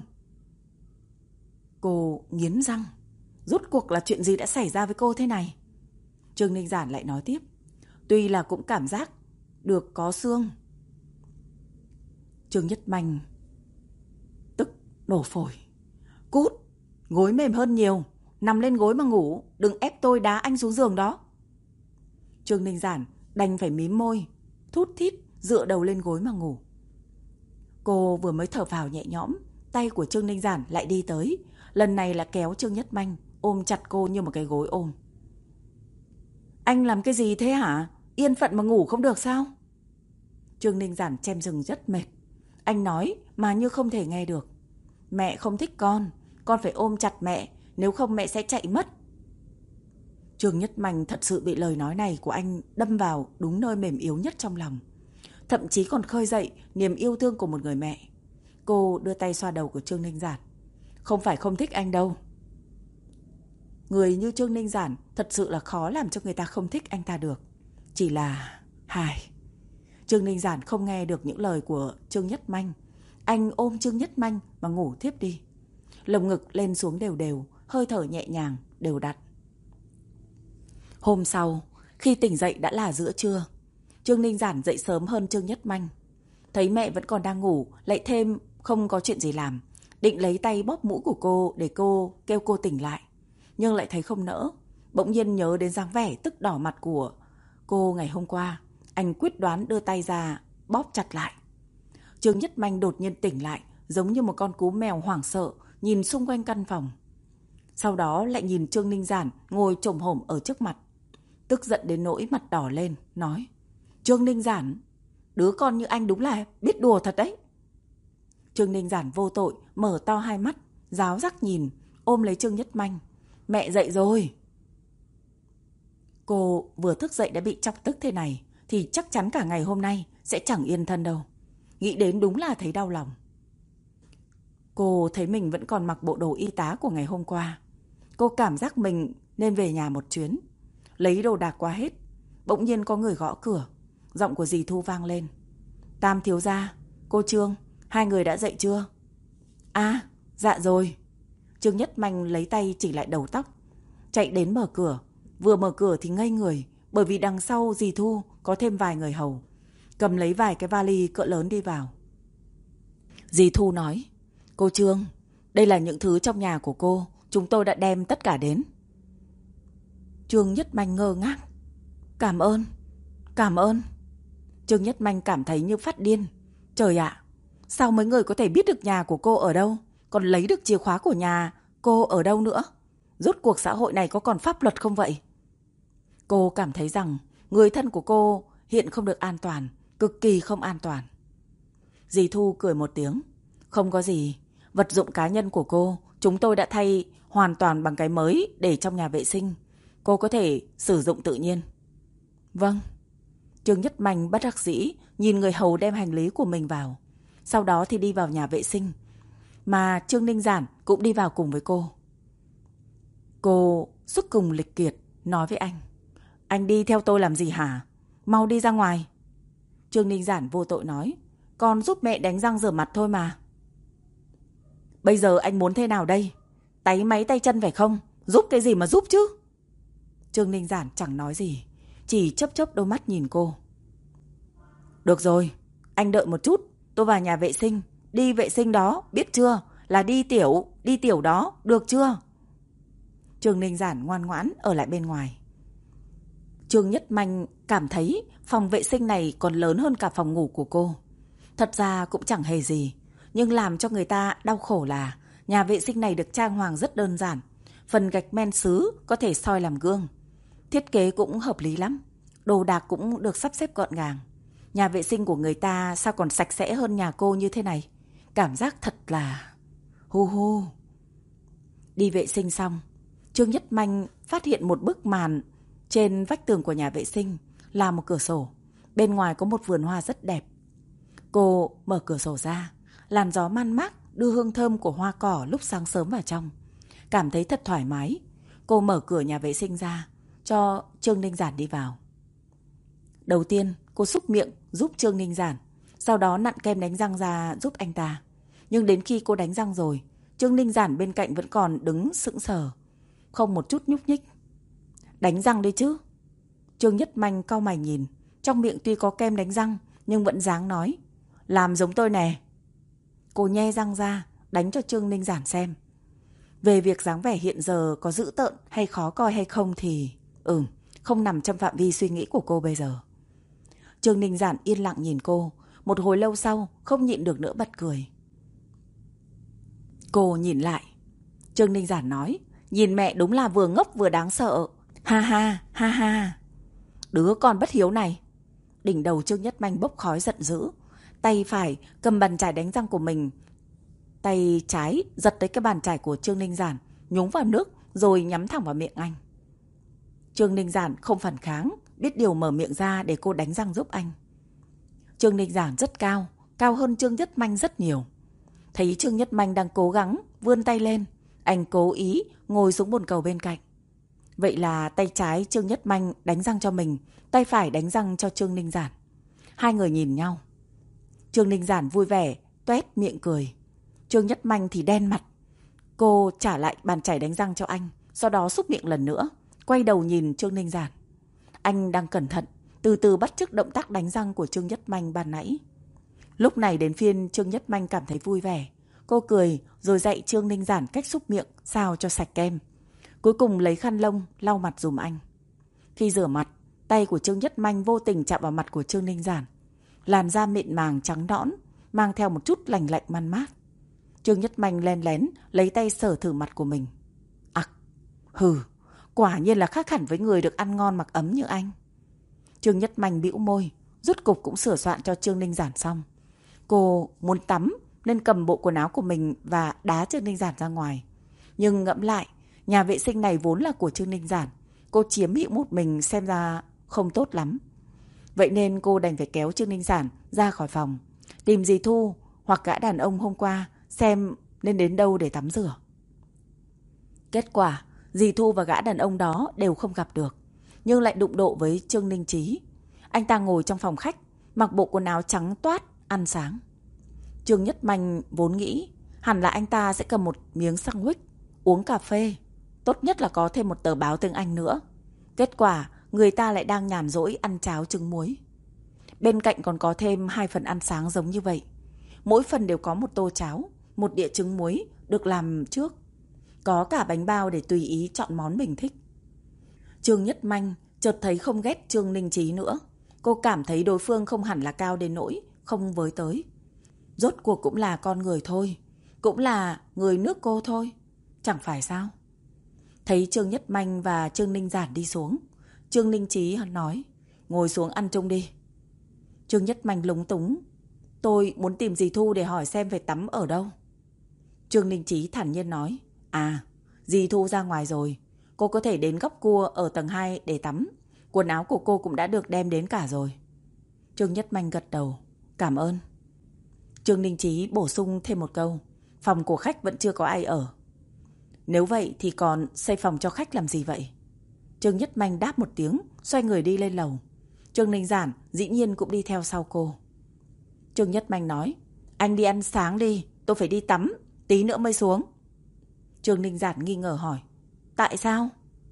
Cô nghiến răng. Rốt cuộc là chuyện gì đã xảy ra với cô thế này? Trương Ninh Giản lại nói tiếp, tuy là cũng cảm giác được có xương. Trương Nhất Manh tức nổ phổi. Cút, gối mềm hơn nhiều, nằm lên gối mà ngủ, đừng ép tôi đá anh xuống giường đó. Trương Ninh Giản đành phải mím môi, thút thít dựa đầu lên gối mà ngủ. Cô vừa mới thở phào nhẹ nhõm, tay của Trương Ninh Giản lại đi tới, lần này là kéo Trương Nhất Manh, ôm chặt cô như một cái gối ôm. Anh làm cái gì thế hả? Yên phận mà ngủ không được sao? Trương Ninh Giản chem rừng rất mệt. Anh nói mà như không thể nghe được. Mẹ không thích con phải ôm chặt mẹ, nếu không mẹ sẽ chạy mất. Trương Nhất Manh thật sự bị lời nói này của anh đâm vào đúng nơi mềm yếu nhất trong lòng, thậm chí còn khơi dậy niềm yêu thương của một người mẹ. Cô đưa tay xoa đầu của Trương Ninh Giản. Không phải không thích anh đâu. Người như Trương Ninh Giản thật sự là khó làm cho người ta không thích anh ta được. Chỉ là... Trương Ninh Giản không nghe được những lời của Trương Nhất Manh. Anh ôm Trương Nhất Manh mà ngủ thiếp đi. Lồng ngực lên xuống đều đều, hơi thở nhẹ nhàng, đều đặn. Hôm sau, khi tỉnh dậy đã là giữa trưa. Trương Ninh Giản dậy sớm hơn Trương Nhất Manh. Thấy mẹ vẫn còn đang ngủ, lại thêm không có chuyện gì làm, định lấy tay bóp mũi của cô để kêu cô tỉnh lại, nhưng lại thấy không nỡ. Bỗng nhiên nhớ đến dáng vẻ tức đỏ mặt của cô ngày hôm qua. Anh quyết đoán đưa tay ra bóp chặt lại. Trương Nhất Manh đột nhiên tỉnh lại, giống như một con cú mèo hoảng sợ, nhìn xung quanh căn phòng. Sau đó lại nhìn Trương Ninh Giản ngồi chồm hổm ở trước mặt, tức giận đến nỗi mặt đỏ lên, nói: Trương Ninh Giản, đứa con như anh đúng là biết đùa thật đấy. Trương Ninh Giản vô tội mở to hai mắt, ráo rắc nhìn, ôm lấy Trương Nhất Manh. Mẹ dậy rồi. Cô vừa thức dậy đã bị chọc tức thế này thì chắc chắn cả ngày hôm nay sẽ chẳng yên thân đâu. Nghĩ đến đúng là thấy đau lòng. Cô thấy mình vẫn còn mặc bộ đồ y tá của ngày hôm qua. Cô cảm giác mình nên về nhà một chuyến. Lấy đồ đạc qua hết, bỗng nhiên có người gõ cửa. Giọng của dì Thu vang lên. Tam thiếu gia, cô Trương, hai người đã dậy chưa? À, dạ rồi. Trương Nhất Manh lấy tay chỉ lại đầu tóc, chạy đến mở cửa. Vừa mở cửa thì ngây người, bởi vì đằng sau dì Thu có thêm vài người hầu, cầm lấy vài cái vali cỡ lớn đi vào. Dì Thu nói, cô Trương, đây là những thứ trong nhà của cô, chúng tôi đã đem tất cả đến. Trương Nhất Manh ngơ ngác. Cảm ơn, cảm ơn. Trương Nhất Manh cảm thấy như phát điên. Trời ạ, sao mấy người có thể biết được nhà của cô ở đâu, còn lấy được chìa khóa của nhà cô ở đâu nữa? Rốt cuộc xã hội này có còn pháp luật không vậy? Cô cảm thấy rằng người thân của cô hiện không được an toàn, cực kỳ không an toàn. Dì Thu cười một tiếng. Không có gì, vật dụng cá nhân của cô chúng tôi đã thay hoàn toàn bằng cái mới để trong nhà vệ sinh. Cô có thể sử dụng tự nhiên. Vâng. Trương Nhất Manh bất đắc dĩ nhìn người hầu đem hành lý của mình vào. Sau đó thì đi vào nhà vệ sinh, mà Trương Ninh Giản cũng đi vào cùng với cô. Cô sức cùng lịch kiệt nói với anh đi theo tôi làm gì hả? Mau đi ra ngoài. Trương Ninh Giản vô tội nói, con giúp mẹ đánh răng rửa mặt thôi mà. Bây giờ anh muốn thế nào đây? Táy máy tay chân phải không? Giúp cái gì mà giúp chứ? Trương Ninh Giản chẳng nói gì, chỉ chớp chớp đôi mắt nhìn cô. Được rồi, anh đợi một chút, tôi vào nhà vệ sinh. Đi vệ sinh đó, biết chưa? Là đi tiểu đó, được chưa? Trương Ninh Giản ngoan ngoãn ở lại bên ngoài. Trương Nhất Manh cảm thấy phòng vệ sinh này còn lớn hơn cả phòng ngủ của cô. Thật ra cũng chẳng hề gì, nhưng làm cho người ta đau khổ là nhà vệ sinh này được trang hoàng rất đơn giản. Phần gạch men sứ có thể soi làm gương. Thiết kế cũng hợp lý lắm. Đồ đạc cũng được sắp xếp gọn gàng. Nhà vệ sinh của người ta sao còn sạch sẽ hơn nhà cô như thế này? Cảm giác thật là... hu hu. Đi vệ sinh xong, Trương Nhất Manh phát hiện một bức màn trên vách tường của nhà vệ sinh là một cửa sổ. Bên ngoài có một vườn hoa rất đẹp. Cô mở cửa sổ ra, làn gió man mác đưa hương thơm của hoa cỏ lúc sáng sớm vào trong. Cảm thấy thật thoải mái. Cô mở cửa nhà vệ sinh ra cho Trương Ninh Giản đi vào. Đầu tiên cô xúc miệng giúp Trương Ninh Giản, sau đó nặn kem đánh răng ra giúp anh ta. Nhưng đến khi cô đánh răng rồi, Trương Ninh Giản bên cạnh vẫn còn đứng sững sờ, không một chút nhúc nhích. Đánh răng đi chứ. Trương Nhất Manh cau mày nhìn, trong miệng tuy có kem đánh răng nhưng vẫn dáng nói, làm giống tôi nè. Cô nhe răng ra đánh cho Trương Ninh Giản xem. Về việc dáng vẻ hiện giờ có dữ tợn hay khó coi hay không thì không nằm trong phạm vi suy nghĩ của cô bây giờ. Trương Ninh Giản yên lặng nhìn cô, một hồi lâu sau không nhịn được nữa bật cười. Cô nhìn lại. Trương Ninh Giản nói, nhìn mẹ đúng là vừa ngốc vừa đáng sợ. Ha ha, ha ha. Đứa con bất hiếu này. Đỉnh đầu Trương Nhất Manh bốc khói giận dữ. Tay phải cầm bàn chải đánh răng của mình, tay trái giật tới cái bàn chải của Trương Ninh Giản, nhúng vào nước rồi nhắm thẳng vào miệng anh. Trương Ninh Giản không phản kháng, biết điều mở miệng ra để cô đánh răng giúp anh. Trương Ninh Giản rất cao, cao hơn Trương Nhất Manh rất nhiều. Thấy Trương Nhất Manh đang cố gắng vươn tay lên, anh cố ý ngồi xuống bồn cầu bên cạnh. Vậy là tay trái Trương Nhất Manh đánh răng cho mình, tay phải đánh răng cho Trương Ninh Giản. Hai người nhìn nhau. Trương Ninh Giản vui vẻ toét miệng cười. Trương Nhất Manh thì đen mặt. Cô trả lại bàn chải đánh răng cho anh, sau đó xúc miệng lần nữa, quay đầu nhìn Trương Ninh Giản. Anh đang cẩn thận, từ từ bắt chước động tác đánh răng của Trương Nhất Manh ban nãy. Lúc này đến phiên Trương Nhất Manh cảm thấy vui vẻ. Cô cười rồi dạy Trương Ninh Giản cách xúc miệng sao cho sạch kem. Cuối cùng lấy khăn lông lau mặt dùm anh. Khi rửa mặt, tay của Trương Nhất Manh vô tình chạm vào mặt của Trương Ninh Giản. Làn da mịn màng trắng nõn, mang theo một chút lành lạnh man mát. Trương Nhất Manh len lén lấy tay sờ thử mặt của mình. Quả nhiên là khác hẳn với người được ăn ngon mặc ấm như anh. Trương Nhất Manh bĩu môi, rốt cục cũng sửa soạn cho Trương Ninh Giản xong. Cô muốn tắm nên cầm bộ quần áo của mình và đá Trương Ninh Giản ra ngoài. Nhưng ngẫm lại, nhà vệ sinh này vốn là của Trương Ninh Giản, cô chiếm hữu một mình xem ra không tốt lắm. Vậy nên cô đành phải kéo Trương Ninh Giản ra khỏi phòng, tìm dì Thu hoặc gã đàn ông hôm qua xem nên đến đâu để tắm rửa. Kết quả, Dì Thu và gã đàn ông đó đều không gặp được, nhưng lại đụng độ với Trương Ninh Chí. Anh ta ngồi trong phòng khách, mặc bộ quần áo trắng toát, ăn sáng. Trương Nhất Manh vốn nghĩ hẳn là anh ta sẽ cầm một miếng sandwich, uống cà phê, tốt nhất là có thêm một tờ báo tiếng Anh nữa. Kết quả người ta lại đang nhàn rỗi ăn cháo trứng muối. Bên cạnh còn có thêm 2 phần ăn sáng giống như vậy. Mỗi phần đều có một tô cháo, một đĩa trứng muối được làm trước. Có cả bánh bao để tùy ý chọn món mình thích. Trương Nhất Manh chợt thấy không ghét Trương Ninh Chí nữa. Cô cảm thấy đối phương không hẳn là cao đến nỗi không với tới. Rốt cuộc cũng là con người thôi, cũng là người nước cô thôi, chẳng phải sao? Thấy Trương Nhất Manh và Trương Ninh Giản đi xuống, Trương Ninh Chí nói, ngồi xuống ăn chung đi. Trương Nhất Manh lúng túng, tôi muốn tìm dì Thu để hỏi xem phải tắm ở đâu. Trương Ninh Chí thản nhiên nói, dì Thu ra ngoài rồi, cô có thể đến góc cua ở tầng 2 để tắm. Quần áo của cô cũng đã được đem đến cả rồi. Trương Nhất Manh gật đầu, cảm ơn. Trương Ninh Chí bổ sung thêm một câu, phòng của khách vẫn chưa có ai ở. Nếu vậy thì còn xây phòng cho khách làm gì vậy? Trương Nhất Manh đáp một tiếng, xoay người đi lên lầu. Trương Ninh Giản dĩ nhiên cũng đi theo sau cô. Trương Nhất Manh nói, anh đi ăn sáng đi, tôi phải đi tắm, tí nữa mới xuống. Trương Ninh Giản nghi ngờ hỏi, tại sao?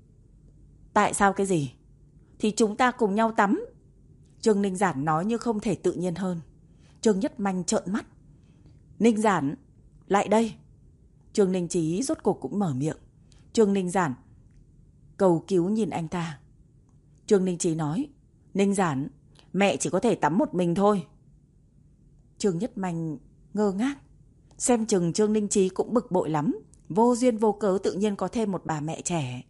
Tại sao cái gì? Thì chúng ta cùng nhau tắm. Trương Ninh Giản nói như không thể tự nhiên hơn. Trương Nhất Manh trợn mắt. Ninh Giản, lại đây. Trương Ninh Chí rốt cuộc cũng mở miệng. Trương Ninh Giản cầu cứu nhìn anh ta. Trương Ninh Chí nói, Ninh Giản, mẹ chỉ có thể tắm một mình thôi. Trương Nhất Manh ngơ ngác. Xem chừng Trương Ninh Chí cũng bực bội lắm. Vô duyên vô cớ tự nhiên có thêm một bà mẹ trẻ.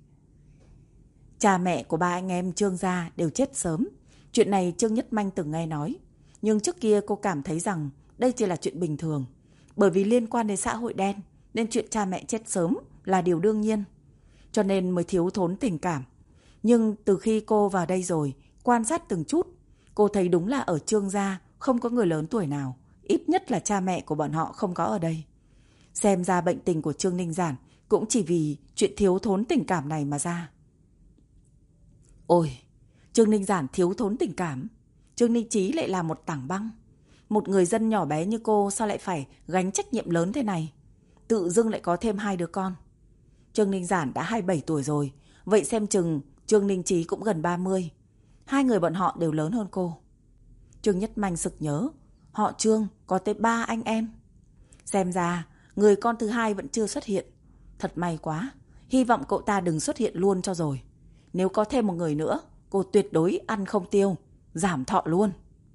Cha mẹ của ba anh em Trương gia đều chết sớm. Chuyện này Trương Nhất Manh từng nghe nói. Nhưng trước kia cô cảm thấy rằng đây chỉ là chuyện bình thường. Bởi vì liên quan đến xã hội đen, nên chuyện cha mẹ chết sớm là điều đương nhiên. Cho nên mới thiếu thốn tình cảm. Nhưng từ khi cô vào đây rồi, quan sát từng chút, cô thấy đúng là ở Trương gia không có người lớn tuổi nào. Ít nhất là cha mẹ của bọn họ không có ở đây. Xem ra bệnh tình của Trương Ninh Giản cũng chỉ vì chuyện thiếu thốn tình cảm này mà ra. Ôi, Trương Ninh Giản thiếu thốn tình cảm. Trương Ninh Chí lại là một tảng băng. Một người dân nhỏ bé như cô sao lại phải gánh trách nhiệm lớn thế này? Tự dưng lại có thêm 2 đứa con. Trương Ninh Giản đã 27 tuổi rồi. Vậy xem chừng Trương Ninh Chí cũng gần 30. 2 người bọn họ đều lớn hơn cô. Trương Nhất Manh sực nhớ, họ Trương có tới 3 anh em. Xem ra người con thứ 2 vẫn chưa xuất hiện. Thật may quá. Hy vọng cậu ta đừng xuất hiện luôn cho rồi. Nếu có thêm một người nữa, cô tuyệt đối ăn không tiêu, giảm thọ luôn.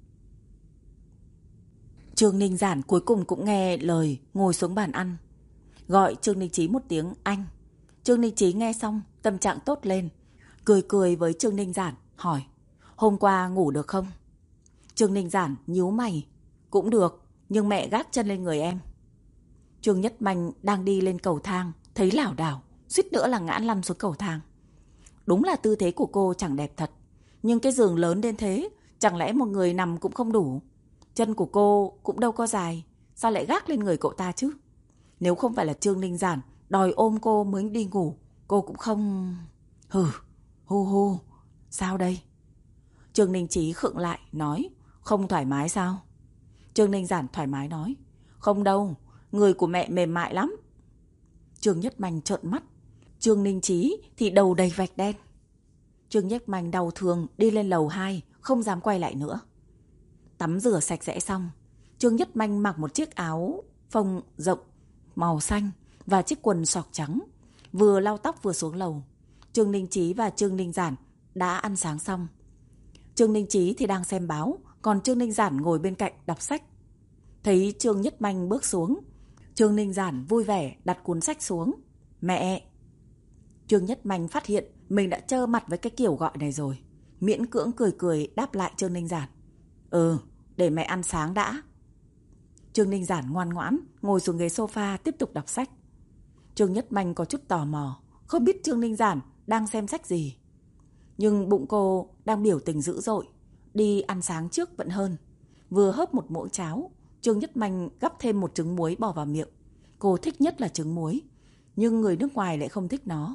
Trương Ninh Giản cuối cùng cũng nghe lời, ngồi xuống bàn ăn. Gọi Trương Ninh Chí một tiếng anh. Trương Ninh Chí nghe xong, tâm trạng tốt lên. Cười cười với Trương Ninh Giản, hỏi, hôm qua ngủ được không? Trương Ninh Giản nhíu mày, cũng được, nhưng mẹ gác chân lên người em. Trương Nhất Manh đang đi lên cầu thang, thấy lảo đảo, suýt nữa là ngã lăn xuống cầu thang. Đúng là tư thế của cô chẳng đẹp thật, nhưng cái giường lớn đến thế, chẳng lẽ một người nằm cũng không đủ? Chân của cô cũng đâu có dài, sao lại gác lên người cậu ta chứ? Nếu không phải là Trương Ninh Giản đòi ôm cô mới đi ngủ, cô cũng không... Hu, sao đây? Trương Ninh Chí khựng lại, nói, không thoải mái sao? Trương Ninh Giản thoải mái nói, không đâu, người của mẹ mềm mại lắm. Trương Nhất Manh trợn mắt. Trương Ninh Chí thì đầu đầy vạch đen. Trương Nhất Manh đau thương đi lên lầu 2, không dám quay lại nữa. Tắm rửa sạch sẽ xong, Trương Nhất Manh mặc một chiếc áo phông rộng màu xanh và chiếc quần sọc trắng, vừa lau tóc vừa xuống lầu. Trương Ninh Chí và Trương Ninh Giản đã ăn sáng xong. Trương Ninh Chí thì đang xem báo, còn Trương Ninh Giản ngồi bên cạnh đọc sách. Thấy Trương Nhất Manh bước xuống, Trương Ninh Giản vui vẻ đặt cuốn sách xuống. Mẹ! Trương Nhất Manh phát hiện mình đã trơ mặt với cái kiểu gọi này rồi. Miễn cưỡng cười cười đáp lại Trương Ninh Giản. Để mẹ ăn sáng đã. Trương Ninh Giản ngoan ngoãn ngồi xuống ghế sofa tiếp tục đọc sách. Trương Nhất Manh có chút tò mò, không biết Trương Ninh Giản đang xem sách gì. Nhưng bụng cô đang biểu tình dữ dội, đi ăn sáng trước vẫn hơn. Vừa hớp một muỗng cháo, Trương Nhất Manh gắp thêm một trứng muối bỏ vào miệng. Cô thích nhất là trứng muối, nhưng người nước ngoài lại không thích nó.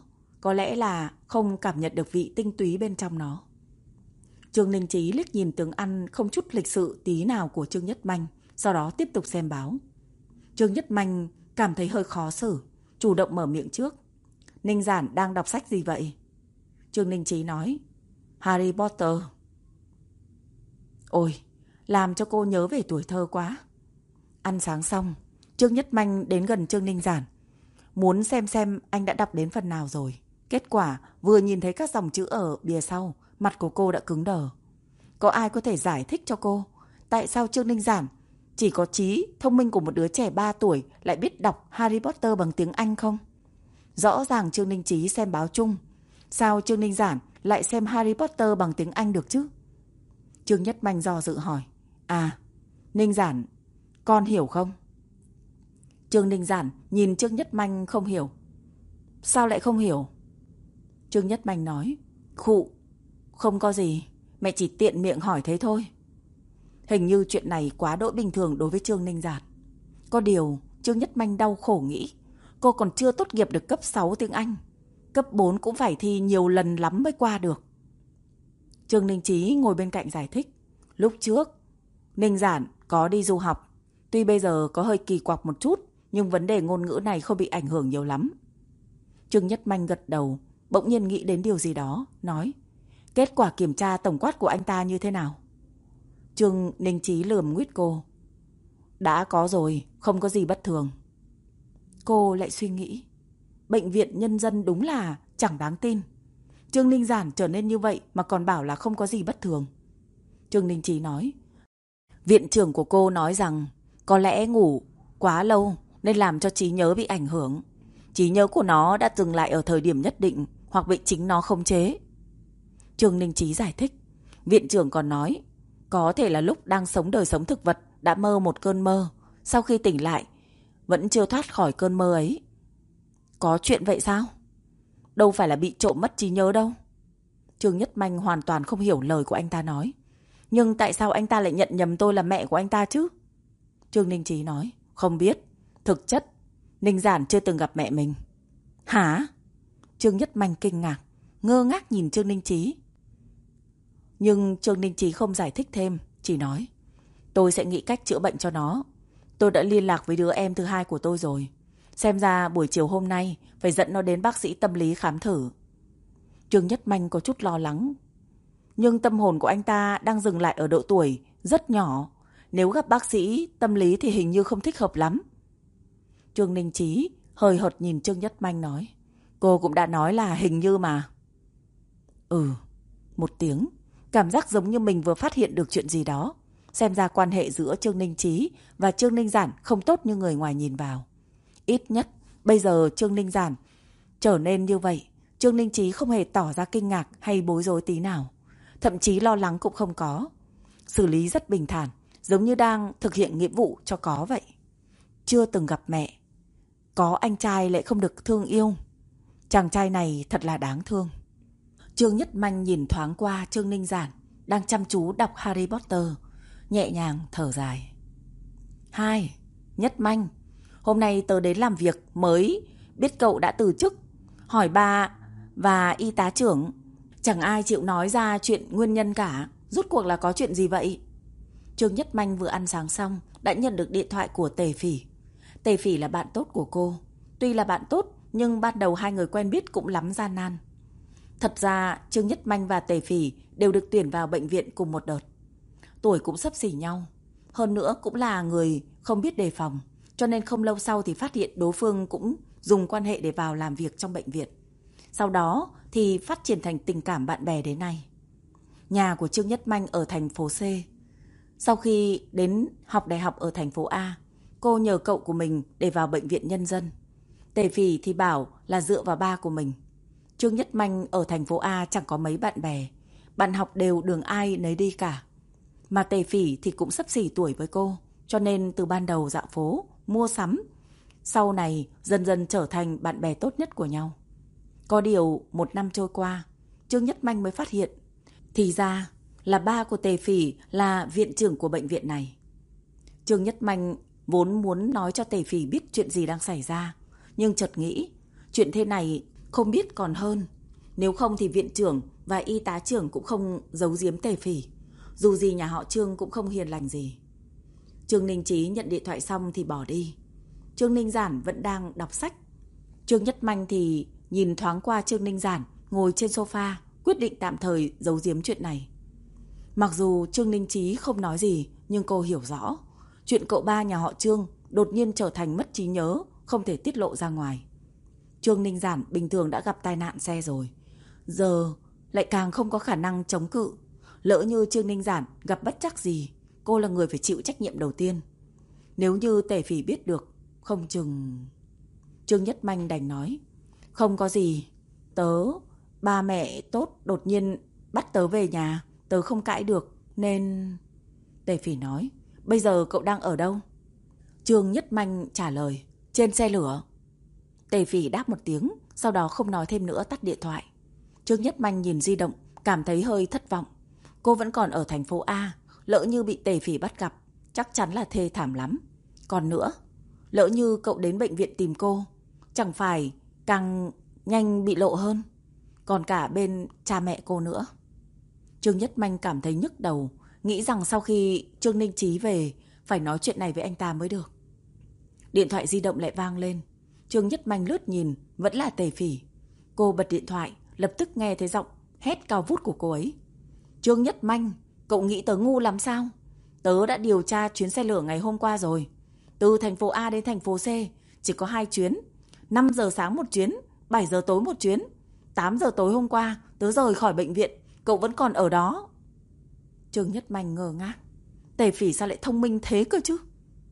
có lẽ là không cảm nhận được vị tinh túy bên trong nó. Trương Ninh Chí liếc nhìn tướng ăn không chút lịch sự tí nào của Trương Nhất Manh, sau đó tiếp tục xem báo. Trương Nhất Manh cảm thấy hơi khó xử, chủ động mở miệng trước. Ninh Giản đang đọc sách gì vậy? Trương Ninh Chí nói, Harry Potter. Ôi, làm cho cô nhớ về tuổi thơ quá. Ăn sáng xong, Trương Nhất Manh đến gần Trương Ninh Giản, muốn xem anh đã đọc đến phần nào rồi. Kết quả vừa nhìn thấy các dòng chữ ở bìa sau, mặt của cô đã cứng đờ. Có ai có thể giải thích cho cô tại sao Trương Ninh Giản chỉ có trí thông minh của một đứa trẻ 3 tuổi lại biết đọc Harry Potter bằng tiếng Anh không? Rõ ràng Trương Ninh Chí xem báo chung, sao Trương Ninh Giản lại xem Harry Potter bằng tiếng Anh được chứ? Trương Nhất Manh do dự hỏi, Ninh Giản, con hiểu không? Trương Ninh Giản nhìn Trương Nhất Manh không hiểu. Sao lại không hiểu? Trương Nhất Manh nói, khụ, không có gì, mẹ chỉ tiện miệng hỏi thế thôi. Hình như chuyện này quá đỗi bình thường đối với Trương Ninh Giản. Có điều Trương Nhất Manh đau khổ nghĩ, cô còn chưa tốt nghiệp được cấp 6 tiếng Anh, cấp 4 cũng phải thi nhiều lần lắm mới qua được. Trương Ninh Chí ngồi bên cạnh giải thích, lúc trước Ninh Giản có đi du học, tuy bây giờ có hơi kỳ quặc một chút, nhưng vấn đề ngôn ngữ này không bị ảnh hưởng nhiều lắm. Trương Nhất Manh gật đầu, bỗng nhiên nghĩ đến điều gì đó, nói, kết quả kiểm tra tổng quát của anh ta như thế nào? Trương Ninh Chí lườm nguyết cô, đã có rồi, không có gì bất thường. Cô lại suy nghĩ, bệnh viện nhân dân đúng là chẳng đáng tin. Trương Ninh Giản trở nên như vậy mà còn bảo là không có gì bất thường. Trương Ninh Chí nói, viện trưởng của cô nói rằng có lẽ ngủ quá lâu nên làm cho trí nhớ bị ảnh hưởng. Trí nhớ của nó đã dừng lại ở thời điểm nhất định hoặc bị chính nó khống chế. Trương Ninh Chí giải thích, viện trưởng còn nói, có thể là lúc đang sống đời sống thực vật đã mơ một cơn mơ, sau khi tỉnh lại vẫn chưa thoát khỏi cơn mơ ấy. Có chuyện vậy sao? Đâu phải là bị trộm mất trí nhớ đâu. Trương Nhất Manh hoàn toàn không hiểu lời của anh ta nói. Nhưng tại sao anh ta lại nhận nhầm tôi là mẹ của anh ta chứ? Trương Ninh Chí nói, không biết. Thực chất Ninh Giản chưa từng gặp mẹ mình. Hả? Trương Nhất Manh kinh ngạc, ngơ ngác nhìn Trương Ninh Chí. Nhưng Trương Ninh Chí không giải thích thêm, chỉ nói, tôi sẽ nghĩ cách chữa bệnh cho nó. Tôi đã liên lạc với đứa em thứ hai của tôi rồi. Xem ra buổi chiều hôm nay phải dẫn nó đến bác sĩ tâm lý khám thử. Trương Nhất Manh có chút lo lắng. Nhưng tâm hồn của anh ta đang dừng lại ở độ tuổi rất nhỏ. Nếu gặp bác sĩ tâm lý thì hình như không thích hợp lắm. Trương Ninh Chí hời hợt nhìn Trương Nhất Manh nói, cô cũng đã nói là hình như mà. Một tiếng, cảm giác giống như mình vừa phát hiện được chuyện gì đó. Xem ra quan hệ giữa Trương Ninh Chí và Trương Ninh Giản không tốt như người ngoài nhìn vào. Ít nhất bây giờ Trương Ninh Giản trở nên như vậy, Trương Ninh Chí không hề tỏ ra kinh ngạc hay bối rối tí nào. Thậm chí lo lắng cũng không có. Xử lý rất bình thản, giống như đang thực hiện nghĩa vụ cho có vậy. Chưa từng gặp mẹ, có anh trai lại không được thương yêu. Chàng trai này thật là đáng thương. Trương Nhất Manh nhìn thoáng qua Trương Ninh Giản đang chăm chú đọc Harry Potter, nhẹ nhàng thở dài. Hai, Nhất Manh, hôm nay tớ đến làm việc mới biết cậu đã từ chức. Hỏi ba và y tá trưởng, chẳng ai chịu nói ra chuyện nguyên nhân cả. Rốt cuộc là có chuyện gì vậy? Trương Nhất Manh vừa ăn sáng xong đã nhận được điện thoại của Tề Phỉ. Tề Phỉ là bạn tốt của cô. Tuy là bạn tốt nhưng ban đầu hai người quen biết cũng lắm gian nan. Thật ra Trương Nhất Manh và Tề Phỉ đều được tuyển vào bệnh viện cùng một đợt. Tuổi cũng xấp xỉ nhau. Hơn nữa cũng là người không biết đề phòng. Cho nên không lâu sau thì phát hiện đối phương cũng dùng quan hệ để vào làm việc trong bệnh viện. Sau đó thì phát triển thành tình cảm bạn bè đến nay. Nhà của Trương Nhất Manh ở thành phố C. Sau khi đến học đại học ở thành phố A, cô nhờ cậu của mình để vào bệnh viện nhân dân. Tề Phỉ thì bảo là dựa vào ba của mình. Trương Nhất Manh ở thành phố A chẳng có mấy bạn bè. Bạn học đều đường ai nấy đi cả. Mà Tề Phỉ thì cũng xấp xỉ tuổi với cô. Cho nên từ ban đầu dạo phố, mua sắm, sau này dần dần trở thành bạn bè tốt nhất của nhau. Có điều 1 năm trôi qua, Trương Nhất Manh mới phát hiện, thì ra là ba của Tề Phỉ là viện trưởng của bệnh viện này. Trương Nhất Manh vốn muốn nói cho Tề Phỉ biết chuyện gì đang xảy ra, nhưng chợt nghĩ chuyện thế này Không biết còn hơn. Nếu không thì viện trưởng và y tá trưởng cũng không giấu giếm Tề Phỉ. Dù gì nhà họ Trương cũng không hiền lành gì. Trương Ninh Chí nhận điện thoại xong thì bỏ đi. Trương Ninh Giản vẫn đang đọc sách. Trương Nhất Manh thì nhìn thoáng qua Trương Ninh Giản ngồi trên sofa, quyết định tạm thời giấu giếm chuyện này. Mặc dù Trương Ninh Chí không nói gì, nhưng cô hiểu rõ chuyện cậu ba nhà họ Trương đột nhiên trở thành mất trí nhớ, không thể tiết lộ ra ngoài. Trương Ninh Giản bình thường đã gặp tai nạn xe rồi, giờ lại càng không có khả năng chống cự. Lỡ như Trương Ninh Giản gặp bất trắc gì, cô là người phải chịu trách nhiệm đầu tiên. Nếu như Tề Phỉ biết được, không chừng... Trương Nhất Manh đành nói, không có gì, ba mẹ tốt đột nhiên bắt tớ về nhà, tớ không cãi được, nên... Tề Phỉ nói, bây giờ cậu đang ở đâu? Trương Nhất Manh trả lời, trên xe lửa. Tề Phỉ đáp một tiếng, sau đó không nói thêm nữa, tắt điện thoại. Trương Nhất Manh nhìn di động, cảm thấy hơi thất vọng. Cô vẫn còn ở thành phố A, lỡ như bị Tề Phỉ bắt gặp, chắc chắn là thê thảm lắm. Còn nữa, lỡ như cậu đến bệnh viện tìm cô, chẳng phải càng nhanh bị lộ hơn. Còn cả bên cha mẹ cô nữa. Trương Nhất Manh cảm thấy nhức đầu, nghĩ rằng sau khi Trương Ninh Chí về, phải nói chuyện này với anh ta mới được. Điện thoại di động lại vang lên. Trương Nhất Manh lướt nhìn, vẫn là Tề Phỉ. Cô bật điện thoại, lập tức nghe thấy giọng hét cao vút của cô ấy. Trương Nhất Manh, cậu nghĩ tớ ngu lắm sao? Tớ đã điều tra chuyến xe lửa ngày hôm qua rồi. Từ thành phố A đến thành phố C chỉ có 2 chuyến. 5 giờ sáng một chuyến, 7 giờ tối một chuyến. 8 giờ tối hôm qua tớ rời khỏi bệnh viện, cậu vẫn còn ở đó. Trương Nhất Manh ngơ ngác. Tề Phỉ sao lại thông minh thế cơ chứ?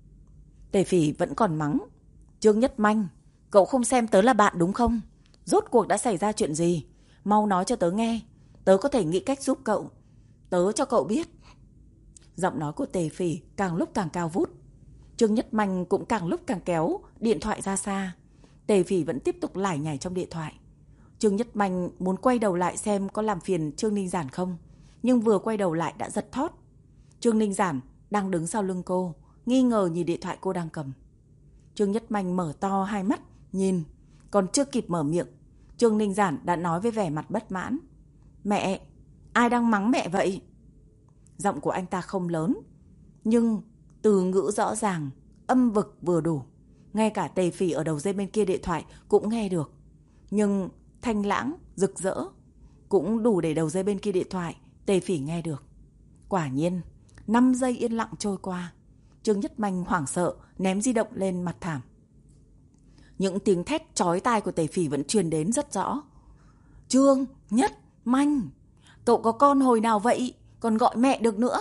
Tề Phỉ vẫn còn mắng. Trương Nhất Manh, cậu không xem tớ là bạn đúng không? Rốt cuộc đã xảy ra chuyện gì? Mau nói cho tớ nghe. Tớ có thể nghĩ cách giúp cậu. Tớ cho cậu biết. Giọng nói của Tề Phỉ càng lúc càng cao vút. Trương Nhất Manh cũng càng lúc càng kéo điện thoại ra xa. Tề Phỉ vẫn tiếp tục lải nhải trong điện thoại. Trương Nhất Manh muốn quay đầu lại xem có làm phiền Trương Ninh Giản không, nhưng vừa quay đầu lại đã giật thót. Trương Ninh Giản đang đứng sau lưng cô, nghi ngờ nhìn điện thoại cô đang cầm. Trương Nhất Manh mở to hai mắt nhìn, còn chưa kịp mở miệng, Trương Ninh Giản đã nói với vẻ mặt bất mãn. Mẹ, ai đang mắng mẹ vậy? Giọng của anh ta không lớn, nhưng từ ngữ rõ ràng, âm vực vừa đủ. Ngay cả Tề Phỉ ở đầu dây bên kia điện thoại cũng nghe được. Nhưng thanh lãng, rực rỡ, cũng đủ để đầu dây bên kia điện thoại Tề Phỉ nghe được. Quả nhiên, 5 giây yên lặng trôi qua. Trương Nhất Manh hoảng sợ ném di động lên mặt thảm. Những tiếng thét chói tai của Tề Phỉ vẫn truyền đến rất rõ. Trương Nhất Manh, cậu có con hồi nào vậy? Còn gọi mẹ được nữa.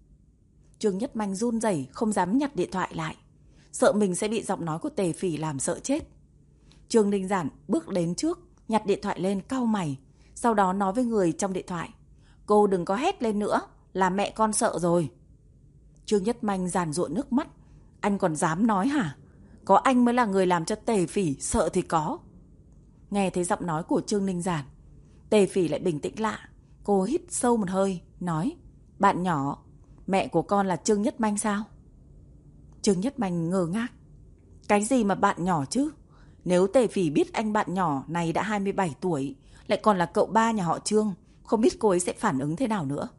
Trương Nhất Manh run rẩy không dám nhặt điện thoại lại, sợ mình sẽ bị giọng nói của Tề Phỉ làm sợ chết. Trương Ninh Giản bước đến trước, nhặt điện thoại lên cau mày, sau đó nói với người trong điện thoại. Cô đừng có hét lên nữa, là mẹ con sợ rồi. Trương Nhất Manh giàn giụa nước mắt. Anh còn dám nói hả? Có anh mới là người làm cho Tề Phỉ sợ thì có. Nghe thấy giọng nói của Trương Ninh Giản, Tề Phỉ lại bình tĩnh lạ. Cô hít sâu một hơi, nói, bạn nhỏ, mẹ của con là Trương Nhất Manh sao? Trương Nhất Manh ngơ ngác. Cái gì mà bạn nhỏ chứ? Nếu Tề Phỉ biết anh bạn nhỏ này đã 27 tuổi, lại còn là cậu ba nhà họ Trương, không biết cô ấy sẽ phản ứng thế nào nữa.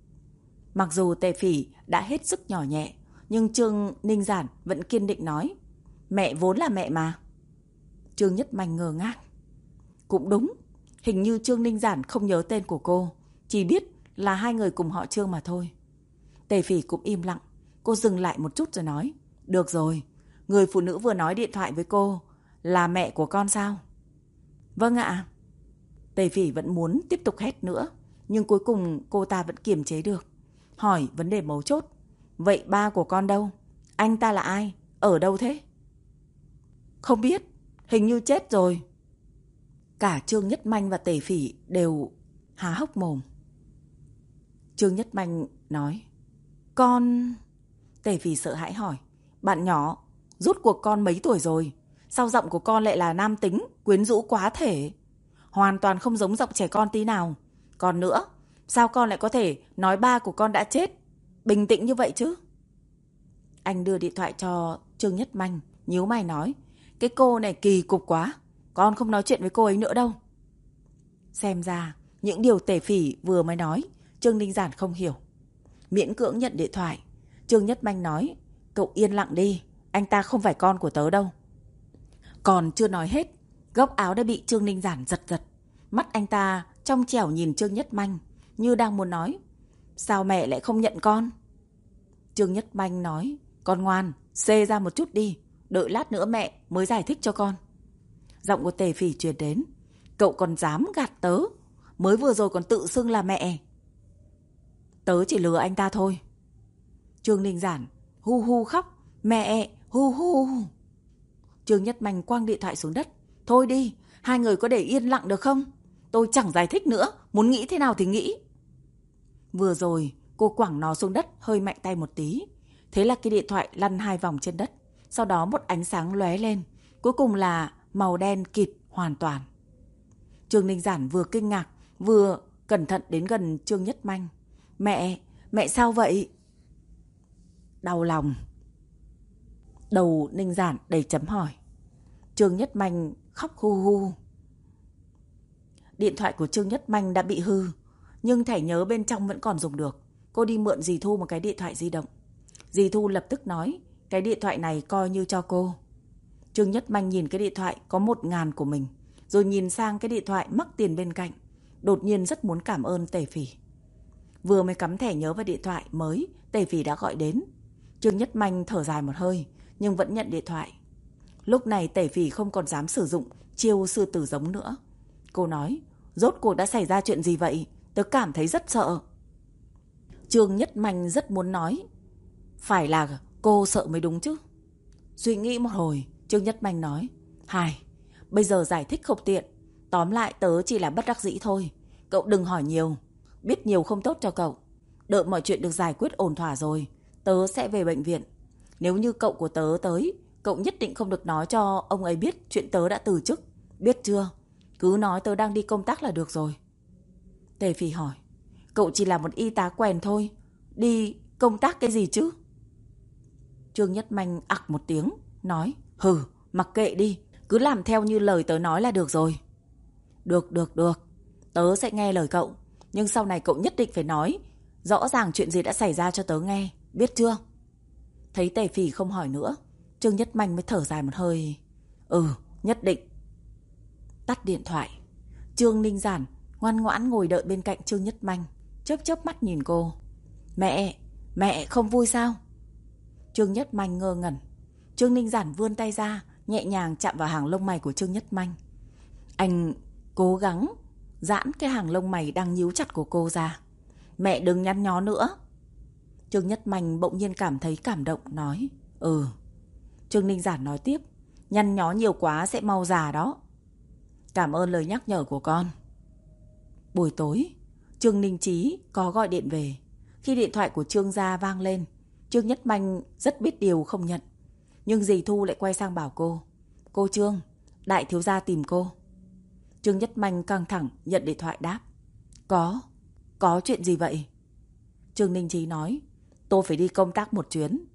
Mặc dù Tề Phỉ đã hết sức nhỏ nhẹ, nhưng Trương Ninh Giản vẫn kiên định nói, mẹ vốn là mẹ mà. Trương Nhất Manh ngơ ngác. Cũng đúng, hình như Trương Ninh Giản không nhớ tên của cô, chỉ biết là hai người cùng họ Trương mà thôi. Tề Phỉ cũng im lặng. Cô dừng lại một chút rồi nói, được rồi, người phụ nữ vừa nói điện thoại với cô là mẹ của con sao? Vâng ạ. Tề Phỉ vẫn muốn tiếp tục hét nữa, nhưng cuối cùng cô ta vẫn kiềm chế được. Hỏi vấn đề mấu chốt. Vậy ba của con đâu? Anh ta là ai? Ở đâu thế? Không biết, hình như chết rồi. Cả Trương Nhất Manh và Tề Phỉ đều há hốc mồm. Trương Nhất Manh nói, con... Tề Phỉ sợ hãi hỏi, bạn nhỏ, rốt cuộc con mấy tuổi rồi? Sao giọng của con lại là nam tính, quyến rũ quá thể? Hoàn toàn không giống giọng trẻ con tí nào. Còn nữa, sao con lại có thể nói ba của con đã chết bình tĩnh như vậy chứ? Anh đưa điện thoại cho Trương Nhất Manh, nhíu mày nói, cái cô này kỳ cục quá. con không nói chuyện với cô ấy nữa đâu. Xem ra những điều Tề Phỉ vừa mới nói Trương Ninh Giản không hiểu. Miễn cưỡng nhận điện thoại, Trương Nhất Manh nói, cậu yên lặng đi, anh ta không phải con của tớ đâu. Còn chưa nói hết, góc áo đã bị Trương Ninh Giản giật giật. Mắt anh ta trong trẻo nhìn Trương Nhất Manh, như đang muốn nói, sao mẹ lại không nhận con? Trương Nhất Manh nói, con ngoan, xê ra một chút đi, đợi lát nữa mẹ mới giải thích cho con. Giọng của Tề Phỉ truyền đến, cậu còn dám gạt tớ, mới vừa rồi còn tự xưng là mẹ. Tớ chỉ lừa anh ta thôi. Trương Ninh Giản hu hu khóc, mẹ, hu hu. Trương Nhất Manh quăng điện thoại xuống đất, thôi đi, hai người có để yên lặng được không? Tôi chẳng giải thích nữa, muốn nghĩ thế nào thì nghĩ. Vừa rồi cô quẳng nó xuống đất hơi mạnh tay một tí, thế là cái điện thoại lăn 2 vòng trên đất. Sau đó một ánh sáng lóe lên, cuối cùng là màu đen kịt hoàn toàn. Trương Ninh Giản vừa kinh ngạc vừa cẩn thận đến gần Trương Nhất Manh. Mẹ sao vậy? Đau lòng. Đầu Ninh Giản đầy chấm hỏi. Trương Nhất Manh khóc hu hu. Điện thoại của Trương Nhất Manh đã bị hư, nhưng thẻ nhớ bên trong vẫn còn dùng được. Cô đi mượn dì Thu một cái điện thoại di động. Dì Thu lập tức nói, cái điện thoại này coi như cho cô. Trương Nhất Manh nhìn cái điện thoại có 1.000 của mình, rồi nhìn sang cái điện thoại mắc tiền bên cạnh. Đột nhiên rất muốn cảm ơn Tề Phỉ. Vừa mới cắm thẻ nhớ vào điện thoại mới, Tề Phỉ đã gọi đến. Trương Nhất Manh thở dài một hơi, nhưng vẫn nhận điện thoại. Lúc này Tề Phỉ không còn dám sử dụng chiêu sư tử giống nữa. Cô nói, rốt cuộc đã xảy ra chuyện gì vậy? Tớ cảm thấy rất sợ. Trương Nhất Manh rất muốn nói, phải là cô sợ mới đúng chứ. Suy nghĩ một hồi, Trương Nhất Manh nói, bây giờ giải thích không tiện. Tóm lại tớ chỉ là bất đắc dĩ thôi. Cậu đừng hỏi nhiều, biết nhiều không tốt cho cậu. Đợi mọi chuyện được giải quyết ổn thỏa rồi, tớ sẽ về bệnh viện. Nếu như cậu của tớ tới, cậu nhất định không được nói cho ông ấy biết chuyện tớ đã từ chức. Biết chưa? Cứ nói tớ đang đi công tác là được rồi. Tề Phỉ hỏi, cậu chỉ là một y tá quèn thôi, đi công tác cái gì chứ? Trương Nhất Manh ặc một tiếng, nói, mặc kệ đi, cứ làm theo như lời tớ nói là được rồi. Được, tớ sẽ nghe lời cậu, nhưng sau này cậu nhất định phải nói rõ ràng chuyện gì đã xảy ra cho tớ nghe, biết chưa? Thấy Tề Phỉ không hỏi nữa, Trương Nhất Manh mới thở dài một hơi, nhất định. Tắt điện thoại, Trương Ninh Giản ngoan ngoãn ngồi đợi bên cạnh Trương Nhất Manh, chớp mắt nhìn cô. Mẹ không vui sao? Trương Nhất Manh ngơ ngẩn. Trương Ninh Giản vươn tay ra, nhẹ nhàng chạm vào hàng lông mày của Trương Nhất Manh. Anh cố gắng giãn cái hàng lông mày đang nhíu chặt của cô ra. Mẹ đừng nhăn nhó nữa. Trương Nhất Manh bỗng nhiên cảm thấy cảm động, nói, Trương Ninh Giản nói tiếp, nhăn nhó nhiều quá sẽ mau già đó. Cảm ơn lời nhắc nhở của con. Buổi tối, Trương Ninh Chí có gọi điện về. Khi điện thoại của Trương gia vang lên, Trương Nhất Manh rất biết điều không nhận. Nhưng dì Thu lại quay sang bảo cô Trương, đại thiếu gia tìm cô. Trương Nhất Manh căng thẳng nhận điện thoại đáp, có chuyện gì vậy? Trương Ninh Chí nói, tôi phải đi công tác một chuyến.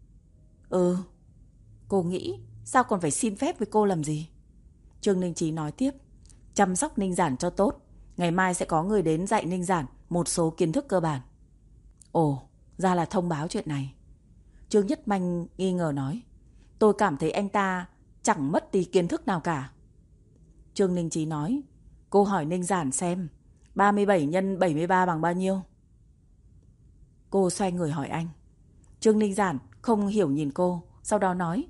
Cô nghĩ sao còn phải xin phép với cô làm gì? Trương Ninh Chí nói tiếp, chăm sóc Ninh Giản cho tốt, ngày mai sẽ có người đến dạy Ninh Giản một số kiến thức cơ bản. Ra là thông báo chuyện này. Trương Nhất Manh nghi ngờ nói, tôi cảm thấy anh ta chẳng mất tí kiến thức nào cả. Trương Ninh Chí nói, cô hỏi Ninh Giản xem 37 nhân 73 bằng bao nhiêu? Cô xoay người hỏi anh. Trương Ninh Giản không hiểu nhìn cô, sau đó nói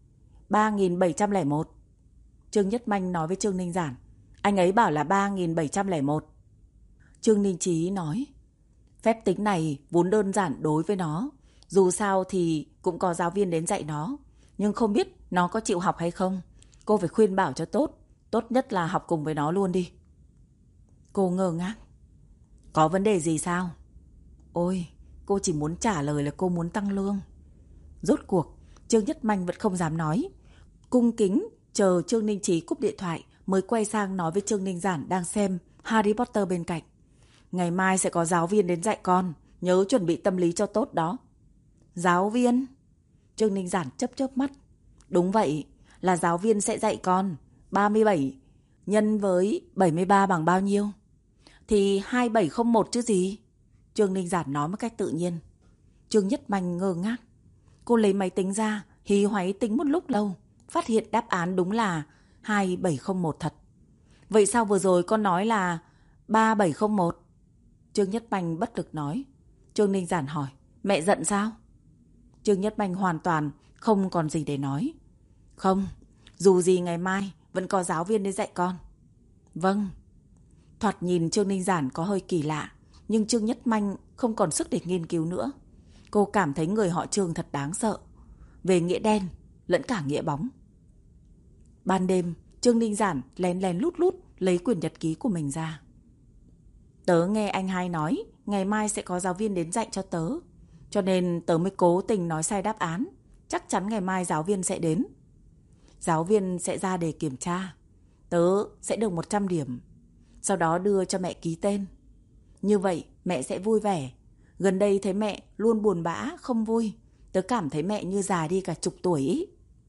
3701. Trương Nhất Manh nói với Trương Ninh Giản, anh ấy bảo là 3701. Trương Ninh Chí nói, phép tính này vốn đơn giản đối với nó, dù sao thì cũng có giáo viên đến dạy nó, nhưng không biết nó có chịu học hay không. Cô phải khuyên bảo cho tốt, tốt nhất là học cùng với nó luôn đi. Cô ngơ ngác, có vấn đề gì sao? Ôi, cô chỉ muốn trả lời là cô muốn tăng lương. Rốt cuộc Trương Nhất Manh vẫn không dám nói, cung kính chờ Trương Ninh Chí cúp điện thoại mới quay sang nói với Trương Ninh Giản đang xem Harry Potter bên cạnh, ngày mai sẽ có giáo viên đến dạy con, nhớ chuẩn bị tâm lý cho tốt đó. Giáo viên? Trương Ninh Giản chớp mắt. Đúng vậy, là giáo viên sẽ dạy con 37 nhân với 73 bằng bao nhiêu? Thì 2701 chứ gì? Trương Ninh Giản nói một cách tự nhiên. Trương Nhất Manh ngơ ngác. Cô lấy máy tính ra, hí hoáy tính một lúc lâu, phát hiện đáp án đúng là 2701 thật. Vậy sao vừa rồi con nói là 3701? Trương Nhất Manh bất lực nói. Trương Ninh Giản hỏi, mẹ giận sao? Trương Nhất Manh hoàn toàn không còn gì để nói. Không, dù gì ngày mai vẫn có giáo viên đến dạy con. Vâng. Thoạt nhìn Trương Ninh Giản có hơi kỳ lạ, nhưng Trương Nhất Manh không còn sức để nghiên cứu nữa. Cô cảm thấy người họ Trương thật đáng sợ, về nghĩa đen lẫn cả nghĩa bóng. Ban đêm, Trương Ninh Giản lén lén lút lút lấy quyển nhật ký của mình ra. Tớ nghe anh hai nói ngày mai sẽ có giáo viên đến dạy cho tớ, cho nên tớ mới cố tình nói sai đáp án. Chắc chắn ngày mai giáo viên sẽ đến. Giáo viên sẽ ra để kiểm tra. Tớ sẽ được 100 điểm. Sau đó đưa cho mẹ ký tên. Như vậy mẹ sẽ vui vẻ. Gần đây thấy mẹ luôn buồn bã, không vui. Tớ cảm thấy mẹ như già đi cả chục tuổi ý.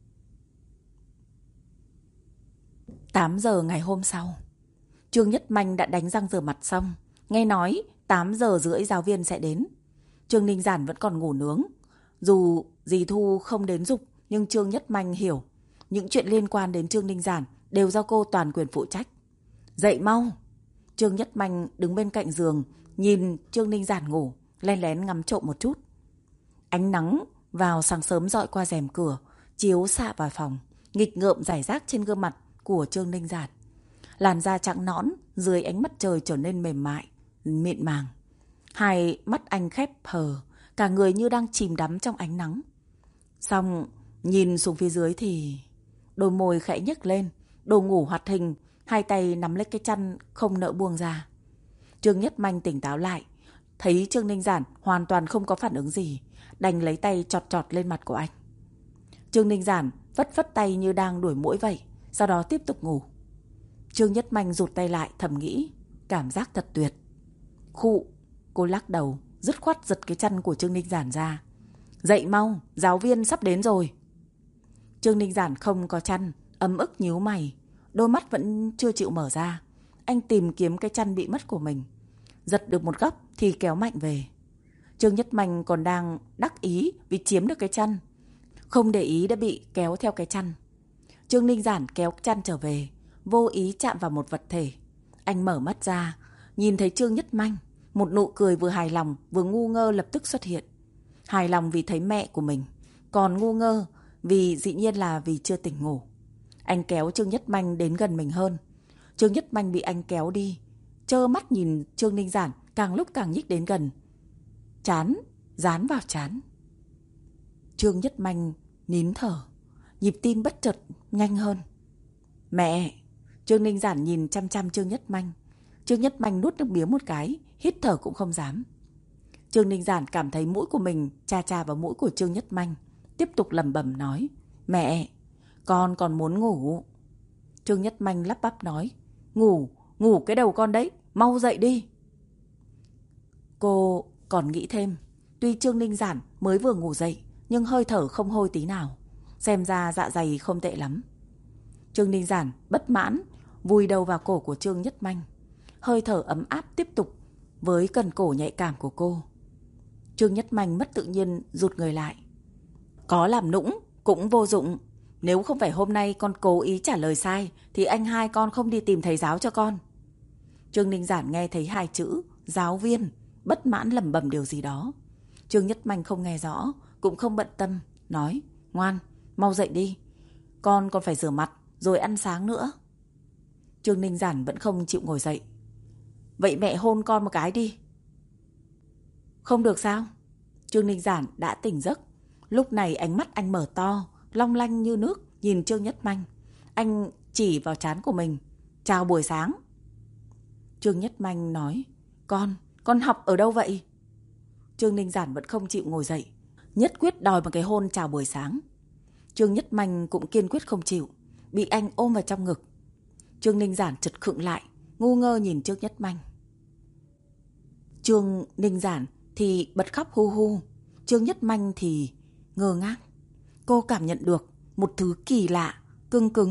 8 giờ ngày hôm sau, Trương Nhất Manh đã đánh răng rửa mặt xong. Nghe nói 8 giờ rưỡi giáo viên sẽ đến. Trương Ninh Giản vẫn còn ngủ nướng. Dù dì Thu không đến giục, nhưng Trương Nhất Manh hiểu những chuyện liên quan đến Trương Ninh Giản đều do cô toàn quyền phụ trách. Dậy mau! Trương Nhất Manh đứng bên cạnh giường, nhìn Trương Ninh Giản ngủ, lén lén ngắm trộm một chút. Ánh nắng vào sáng sớm dọi qua rèm cửa, chiếu xạ vào phòng, nghịch ngợm rải rác trên gương mặt của Trương Ninh Giản. Làn da trắng nõn dưới ánh mặt trời trở nên mềm mại, mịn màng. Hai mắt anh khép hờ, cả người như đang chìm đắm trong ánh nắng. Xong nhìn xuống phía dưới thì đôi môi khẽ nhếch lên, đồ ngủ hoạt hình, hai tay nắm lấy cái chăn không nỡ buông ra. Trương Nhất Manh tỉnh táo lại, thấy Trương Ninh Giản hoàn toàn không có phản ứng gì, đành lấy tay chọt chọt lên mặt của anh. Trương Ninh Giản vất vất tay như đang đuổi muỗi vậy, sau đó tiếp tục ngủ. Trương Nhất Manh rụt tay lại thầm nghĩ, cảm giác thật tuyệt. Khụ, cô lắc đầu, dứt khoát giật cái chăn của Trương Ninh Giản ra. Dậy mau, giáo viên sắp đến rồi. Trương Ninh Giản không có chăn, ấm ức nhíu mày, đôi mắt vẫn chưa chịu mở ra. Anh tìm kiếm cái chăn bị mất của mình, giật được một góc thì kéo mạnh về. Trương Nhất Manh còn đang đắc ý vì chiếm được cái chăn, không để ý đã bị kéo theo cái chăn. Trương Ninh Giản kéo chăn trở về, vô ý chạm vào một vật thể. Anh mở mắt ra, nhìn thấy Trương Nhất Manh, một nụ cười vừa hài lòng vừa ngu ngơ lập tức xuất hiện. Hài lòng vì thấy mẹ của mình, còn ngu ngơ vì dĩ nhiên là vì chưa tỉnh ngủ. Anh kéo Trương Nhất Manh đến gần mình hơn. Trương Nhất Manh bị anh kéo đi, trơ mắt nhìn Trương Ninh Giản càng lúc càng nhích đến gần, trán dán vào trán. Trương Nhất Manh nín thở, nhịp tim bất chợt nhanh hơn. Mẹ! Trương Ninh Giản nhìn chăm chăm Trương Nhất Manh. Trương Nhất Manh nuốt nước miếng một cái, hít thở cũng không dám. Trương Ninh Giản cảm thấy mũi của mình chà chà vào mũi của Trương Nhất Manh, tiếp tục lẩm bẩm nói, mẹ, con còn muốn ngủ. Trương Nhất Manh lắp bắp nói, ngủ cái đầu con đấy, mau dậy đi. Cô còn nghĩ thêm, tuy Trương Ninh Giản mới vừa ngủ dậy, nhưng hơi thở không hôi tí nào, xem ra dạ dày không tệ lắm. Trương Ninh Giản bất mãn vùi đầu vào cổ của Trương Nhất Manh, hơi thở ấm áp tiếp tục với cần cổ nhạy cảm của cô. Trương Nhất Manh mất tự nhiên rụt người lại. Có làm nũng cũng vô dụng, nếu không phải hôm nay con cố ý trả lời sai thì anh hai con không đi tìm thầy giáo cho con. Trương Ninh Giản nghe thấy hai chữ giáo viên, bất mãn lẩm bẩm điều gì đó. Trương Nhất Manh không nghe rõ, cũng không bận tâm, nói, ngoan, mau dậy đi, con còn phải rửa mặt rồi ăn sáng nữa. Trương Ninh Giản vẫn không chịu ngồi dậy. Vậy mẹ hôn con một cái đi. Không được sao? Trương Ninh Giản đã tỉnh giấc. Lúc này ánh mắt anh mở to, long lanh như nước, nhìn Trương Nhất Manh. Anh chỉ vào trán của mình. Chào buổi sáng. Trương Nhất Manh nói, con học ở đâu vậy? Trương Ninh Giản vẫn không chịu ngồi dậy, nhất quyết đòi một cái hôn chào buổi sáng. Trương Nhất Manh cũng kiên quyết không chịu, bị anh ôm vào trong ngực. Trương Ninh Giản chợt khựng lại, ngu ngơ nhìn Trương Nhất Manh. Trương Ninh Giản thì bật khóc hu hu, Trương Nhất Manh thì ngơ ngác. Cô cảm nhận được một thứ kỳ lạ, cứng cứng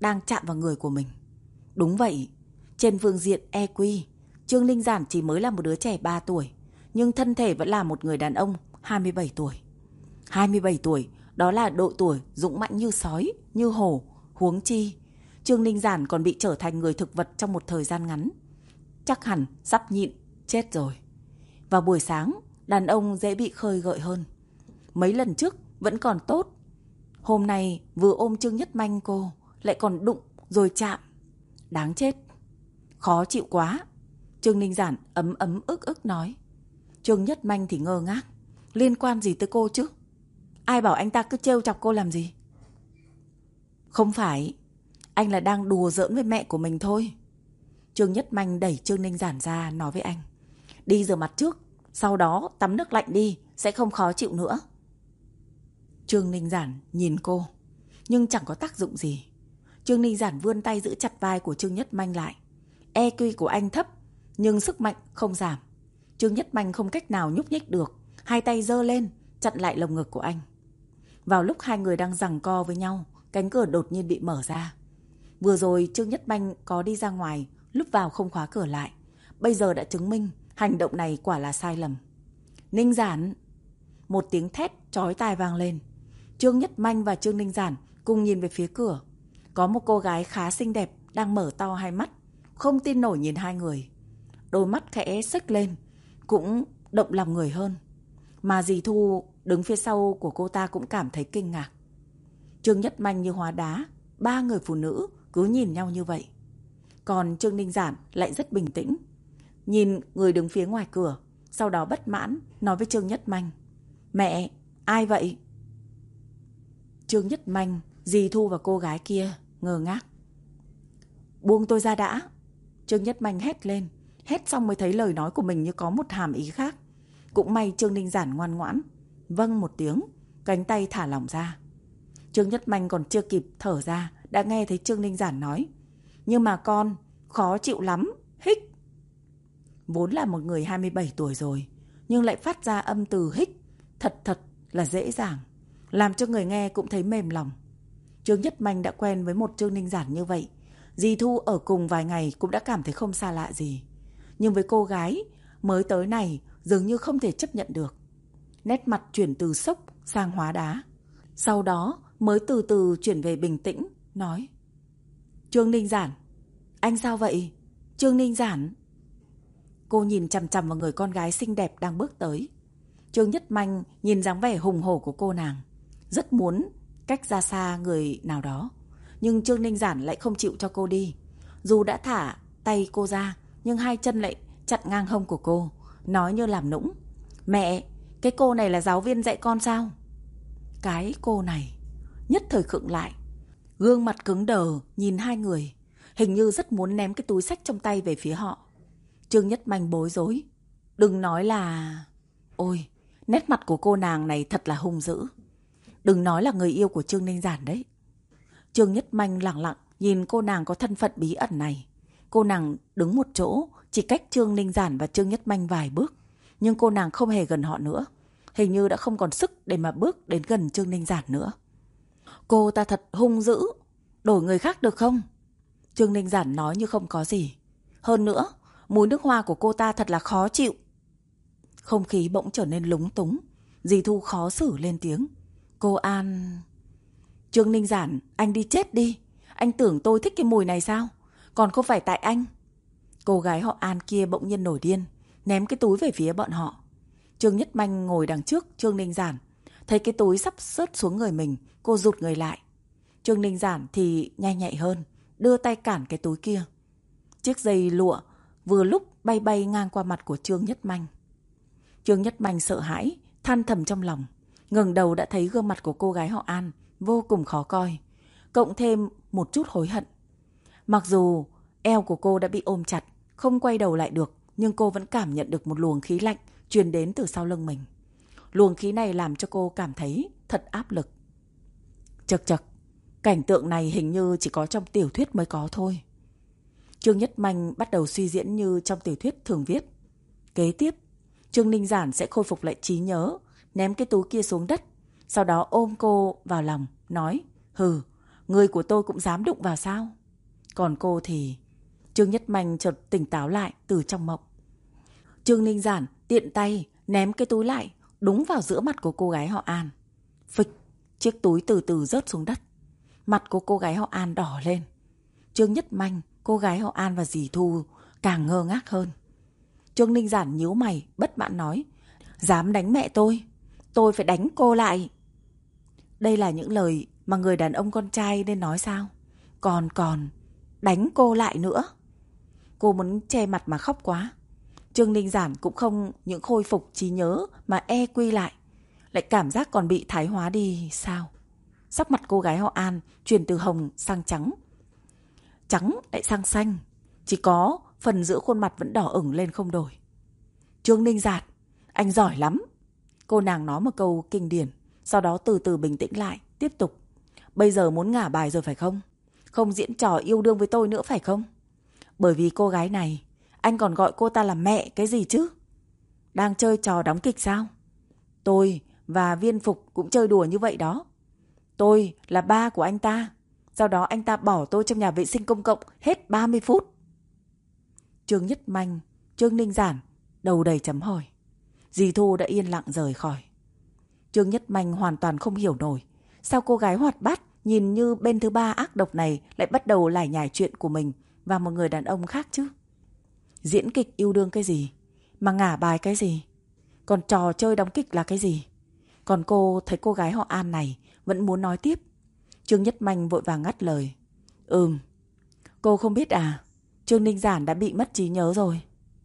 đang chạm vào người của mình. Đúng vậy, trên phương diện EQ, Trương Ninh Giản chỉ mới là một đứa trẻ 3 tuổi, nhưng thân thể vẫn là một người đàn ông 27 tuổi. 27 tuổi, đó là độ tuổi dũng mãnh như sói, như hổ, huống chi. Trương Ninh Giản còn bị trở thành người thực vật trong một thời gian ngắn. Chắc hẳn sắp nhịn, chết rồi. Vào buổi sáng, đàn ông dễ bị khơi gợi hơn. Mấy lần trước vẫn còn tốt. Hôm nay vừa ôm Trương Nhất Manh cô, lại còn đụng rồi chạm. Đáng chết. Khó chịu quá. Trương Ninh Giản ấm ức nói. Trương Nhất Manh thì ngơ ngác. Liên quan gì tới cô chứ? Ai bảo anh ta cứ trêu chọc cô làm gì? Không phải, anh là đang đùa giỡn với mẹ của mình thôi. Trương Nhất Manh đẩy Trương Ninh Giản ra nói với anh. Đi rửa mặt trước, sau đó tắm nước lạnh đi, sẽ không khó chịu nữa. Trương Ninh Giản nhìn cô, nhưng chẳng có tác dụng gì. Trương Ninh Giản vươn tay giữ chặt vai của Trương Nhất Manh lại. EQ của anh thấp, nhưng sức mạnh không giảm. Trương Nhất Manh không cách nào nhúc nhích được, hai tay giơ lên, chặn lại lồng ngực của anh. Vào lúc hai người đang giằng co với nhau, cánh cửa đột nhiên bị mở ra. Vừa rồi Trương Nhất Manh có đi ra ngoài, lúc vào không khóa cửa lại. Bây giờ đã chứng minh hành động này quả là sai lầm. Ninh Giản! Một tiếng thét chói tai vang lên. Trương Nhất Manh và Trương Ninh Giản cùng nhìn về phía cửa. Có một cô gái khá xinh đẹp đang mở to hai mắt, không tin nổi nhìn hai người. Đôi mắt khẽ xếch lên, cũng động lòng người hơn. Mà dì Thu đứng phía sau của cô ta cũng cảm thấy kinh ngạc. Trương Nhất Manh như hóa đá, ba người phụ nữ cứ nhìn nhau như vậy. Còn Trương Ninh Giản lại rất bình tĩnh, nhìn người đứng phía ngoài cửa, sau đó bất mãn nói với Trương Nhất Manh. Mẹ, ai vậy? Trương Nhất Manh, dì Thu và cô gái kia ngơ ngác. Buông tôi ra đã. Trương Nhất Manh hét lên. Hét xong mới thấy lời nói của mình như có một hàm ý khác. Cũng may Trương Ninh Giản ngoan ngoãn, vâng một tiếng, cánh tay thả lỏng ra. Trương Nhất Manh còn chưa kịp thở ra, đã nghe thấy Trương Ninh Giản nói. Nhưng mà con, khó chịu lắm, hích. Vốn là một người 27 tuổi rồi, nhưng lại phát ra âm từ hích, thật là dễ dàng, làm cho người nghe cũng thấy mềm lòng. Trương Nhất Manh đã quen với một Trương Ninh Giản như vậy. Dì Thu ở cùng vài ngày cũng đã cảm thấy không xa lạ gì. Nhưng với cô gái mới tới này dường như không thể chấp nhận được. Nét mặt chuyển từ sốc sang hóa đá. Sau đó mới từ từ chuyển về bình tĩnh, nói. Trương Ninh Giản, anh sao vậy? Trương Ninh Giản. Cô nhìn chằm chằm vào người con gái xinh đẹp đang bước tới. Trương Nhất Manh nhìn dáng vẻ hùng hổ của cô nàng, rất muốn cách ra xa người nào đó. Nhưng Trương Ninh Giản lại không chịu cho cô đi. Dù đã thả tay cô ra, nhưng hai chân lại chặn ngang hông của cô, nói như làm nũng. Mẹ, cái cô này là giáo viên dạy con sao? Cái cô này nhất thời khựng lại, gương mặt cứng đờ nhìn hai người, hình như rất muốn ném cái túi xách trong tay về phía họ. Trương Nhất Manh bối rối. Đừng nói là... Ôi, nét mặt của cô nàng này thật là hung dữ. Đừng nói là người yêu của Trương Ninh Giản đấy. Trương Nhất Manh lặng lặng nhìn cô nàng có thân phận bí ẩn này. Cô nàng đứng một chỗ, chỉ cách Trương Ninh Giản và Trương Nhất Manh vài bước. Nhưng cô nàng không hề gần họ nữa. Hình như đã không còn sức để mà bước đến gần Trương Ninh Giản nữa. Cô ta thật hung dữ. Đổi người khác được không? Trương Ninh Giản nói như không có gì. Hơn nữa, mùi nước hoa của cô ta thật là khó chịu. Không khí bỗng trở nên lúng túng. Dì Thu khó xử lên tiếng. Cô An... Trương Ninh Giản, anh đi chết đi. Anh tưởng tôi thích cái mùi này sao? Còn không phải tại anh. Cô gái họ An kia bỗng nhiên nổi điên, ném cái túi về phía bọn họ. Trương Nhất Manh ngồi đằng trước Trương Ninh Giản, thấy cái túi sắp rớt xuống người mình, cô rụt người lại. Trương Ninh Giản thì nhanh nhạy hơn, đưa tay cản cái túi kia. Chiếc dây lụa vừa lúc bay bay ngang qua mặt của Trương Nhất Manh. Trương Nhất Manh sợ hãi, than thầm trong lòng. Ngẩng đầu đã thấy gương mặt của cô gái họ An vô cùng khó coi, cộng thêm một chút hối hận. Mặc dù eo của cô đã bị ôm chặt, không quay đầu lại được, nhưng cô vẫn cảm nhận được một luồng khí lạnh truyền đến từ sau lưng mình. Luồng khí này làm cho cô cảm thấy thật áp lực. Chật chật, cảnh tượng này hình như chỉ có trong tiểu thuyết mới có thôi. Trương Nhất Manh bắt đầu suy diễn như trong tiểu thuyết thường viết. Kế tiếp, Trương Ninh Giản sẽ khôi phục lại trí nhớ, ném cái túi kia xuống đất, sau đó ôm cô vào lòng, nói, hừ, Người của tôi cũng dám đụng vào sao? Còn cô thì... Trương Nhất Manh chợt tỉnh táo lại từ trong mộng. Trương Ninh Giản tiện tay ném cái túi lại, đúng vào giữa mặt của cô gái họ An. Phịch, chiếc túi từ từ rớt xuống đất. Mặt của cô gái họ An đỏ lên. Trương Nhất Manh, cô gái họ An và dì Thu càng ngơ ngác hơn. Trương Ninh Giản nhíu mày, bất mãn nói, dám đánh mẹ tôi phải đánh cô lại. Đây là những lời mà người đàn ông con trai nên nói sao? Còn đánh cô lại nữa. Cô muốn che mặt mà khóc quá. Trương Ninh Giản cũng không những khôi phục trí nhớ mà quy lại cảm giác còn bị thái hóa đi sao? Sắc mặt cô gái họ An chuyển từ hồng sang trắng. Trắng lại sang xanh. Chỉ có phần giữa khuôn mặt vẫn đỏ ửng lên không đổi. Trương Ninh Giản, anh giỏi lắm. Cô nàng nói một câu kinh điển, sau đó từ từ bình tĩnh lại, tiếp tục. Bây giờ muốn ngả bài rồi phải không? Không diễn trò yêu đương với tôi nữa phải không? Bởi vì cô gái này, anh còn gọi cô ta là mẹ cái gì chứ? Đang chơi trò đóng kịch sao? Tôi và Viên Phục cũng chơi đùa như vậy đó. Tôi là ba của anh ta. Sau đó anh ta bỏ tôi trong nhà vệ sinh công cộng hết 30 phút. Trương Nhất Manh, Trương Ninh Giản, đầu đầy chấm hỏi. Dì Thu đã yên lặng rời khỏi. Trương Nhất Manh hoàn toàn không hiểu nổi. Sao cô gái hoạt bát, nhìn như bên thứ ba ác độc này lại bắt đầu lải nhải chuyện của mình và một người đàn ông khác chứ? Diễn kịch yêu đương cái gì? Mà ngả bài cái gì? Còn trò chơi đóng kịch là cái gì? Còn cô thấy cô gái họ An này vẫn muốn nói tiếp. Trương Nhất Manh vội vàng ngắt lời. Cô không biết à? Trương Ninh Giản đã bị mất trí nhớ rồi.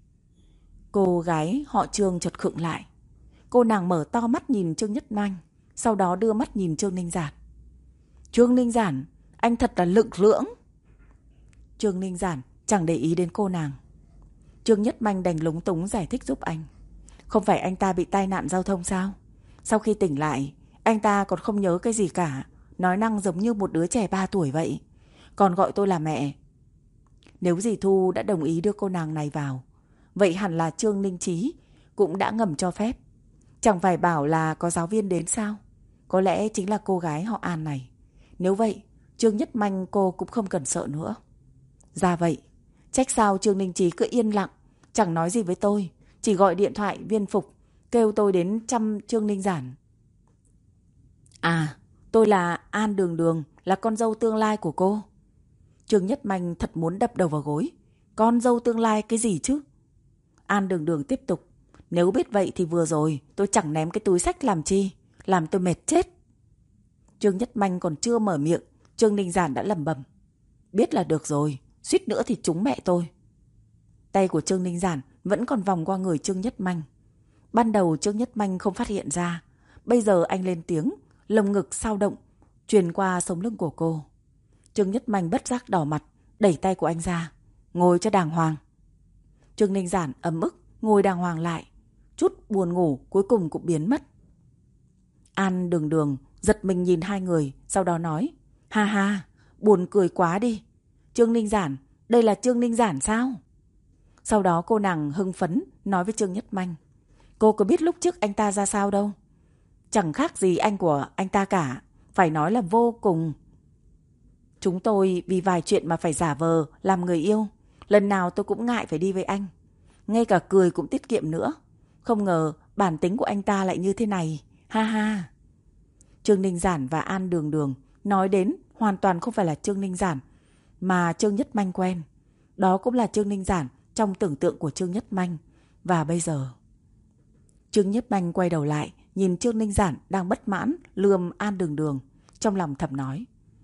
Cô gái họ Trương chợt khựng lại. Cô nàng mở to mắt nhìn Trương Nhất Manh, sau đó đưa mắt nhìn Trương Ninh Giản. Trương Ninh Giản, anh thật là lực lưỡng. Trương Ninh Giản chẳng để ý đến cô nàng. Trương Nhất Manh đành lúng túng giải thích giúp anh. Không phải anh ta bị tai nạn giao thông sao? Sau khi tỉnh lại, anh ta còn không nhớ cái gì cả, nói năng giống như một đứa trẻ 3 tuổi vậy. Còn gọi tôi là mẹ. Nếu dì Thu đã đồng ý đưa cô nàng này vào, vậy hẳn là Trương Ninh Trí cũng đã ngầm cho phép. Chẳng phải bảo là có giáo viên đến sao? Có lẽ chính là cô gái họ An này. Nếu vậy, Trương Nhất Manh cô cũng không cần sợ nữa. Ra vậy, trách sao Trương Ninh Trí cứ yên lặng, chẳng nói gì với tôi, chỉ gọi điện thoại Viên Phục, kêu tôi đến chăm Trương Ninh Giản. À, tôi là An Đường Đường, là con dâu tương lai của cô. Trương Nhất Manh thật muốn đập đầu vào gối. Con dâu tương lai cái gì chứ? An Đường Đường tiếp tục. Nếu biết vậy thì vừa rồi tôi chẳng ném cái túi xách làm chi, làm tôi mệt chết. Trương Nhất Manh còn chưa mở miệng, Trương Ninh Giản đã lẩm bẩm. Biết là được rồi, suýt nữa thì trúng mẹ tôi. Tay của Trương Ninh Giản vẫn còn vòng qua người Trương Nhất Manh. Ban đầu Trương Nhất Manh không phát hiện ra. Bây giờ anh lên tiếng, lồng ngực sao động, truyền qua sống lưng của cô. Trương Nhất Manh bất giác đỏ mặt, đẩy tay của anh ra. Ngồi cho đàng hoàng. Trương Ninh Giản ấm ức, ngồi đàng hoàng lại. Chút buồn ngủ cuối cùng cũng biến mất. An Đường Đường giật mình nhìn hai người, sau đó nói. Ha ha, buồn cười quá đi. Trương Ninh Giản, đây là Trương Ninh Giản sao? Sau đó cô nàng hưng phấn nói với Trương Nhất Manh. Cô có biết lúc trước anh ta ra sao đâu? Chẳng khác gì anh của anh ta cả, phải nói là vô cùng. Chúng tôi vì vài chuyện mà phải giả vờ làm người yêu. Lần nào tôi cũng ngại phải đi với anh. Ngay cả cười cũng tiết kiệm nữa. Không ngờ bản tính của anh ta lại như thế này. Ha ha. Trương Ninh Giản và An Đường Đường nói đến hoàn toàn không phải là Trương Ninh Giản mà Trương Nhất Manh quen. Đó cũng là Trương Ninh Giản trong tưởng tượng của Trương Nhất Manh. Và bây giờ Trương Nhất Manh quay đầu lại, nhìn Trương Ninh Giản đang bất mãn lườm An Đường Đường, trong lòng thầm nói.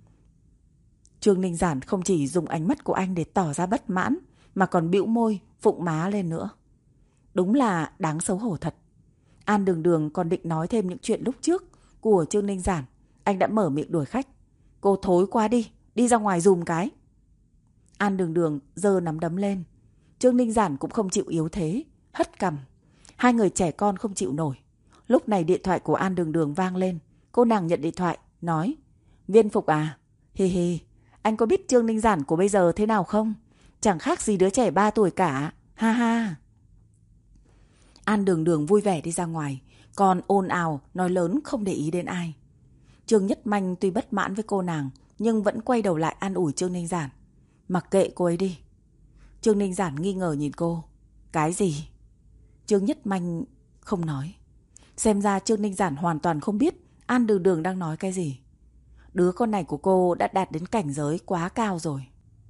Trương Ninh Giản không chỉ dùng ánh mắt của anh để tỏ ra bất mãn, mà còn bĩu môi, phụng má lên nữa. Đúng là đáng xấu hổ thật. An Đường Đường còn định nói thêm những chuyện lúc trước của Trương Ninh Giản, anh đã mở miệng đuổi khách. Cô thối quá đi, đi ra ngoài dùm cái. An Đường Đường giơ nắm đấm lên. Trương Ninh Giản cũng không chịu yếu thế, hất cằm. Hai người trẻ con không chịu nổi. Lúc này điện thoại của An Đường Đường vang lên. Cô nàng nhận điện thoại, nói. Viên Phục à? Hi hi, anh có biết Trương Ninh Giản của bây giờ thế nào không? Chẳng khác gì đứa trẻ 3 tuổi cả. Ha ha. An Đường Đường vui vẻ đi ra ngoài, còn ồn ào, nói lớn không để ý đến ai. Trương Nhất Manh tuy bất mãn với cô nàng, nhưng vẫn quay đầu lại an ủi Trương Ninh Giản. Mặc kệ cô ấy đi. Trương Ninh Giản nghi ngờ nhìn cô. Cái gì? Trương Nhất Manh không nói. Xem ra Trương Ninh Giản hoàn toàn không biết An Đường Đường đang nói cái gì. Đứa con này của cô đã đạt đến cảnh giới quá cao rồi.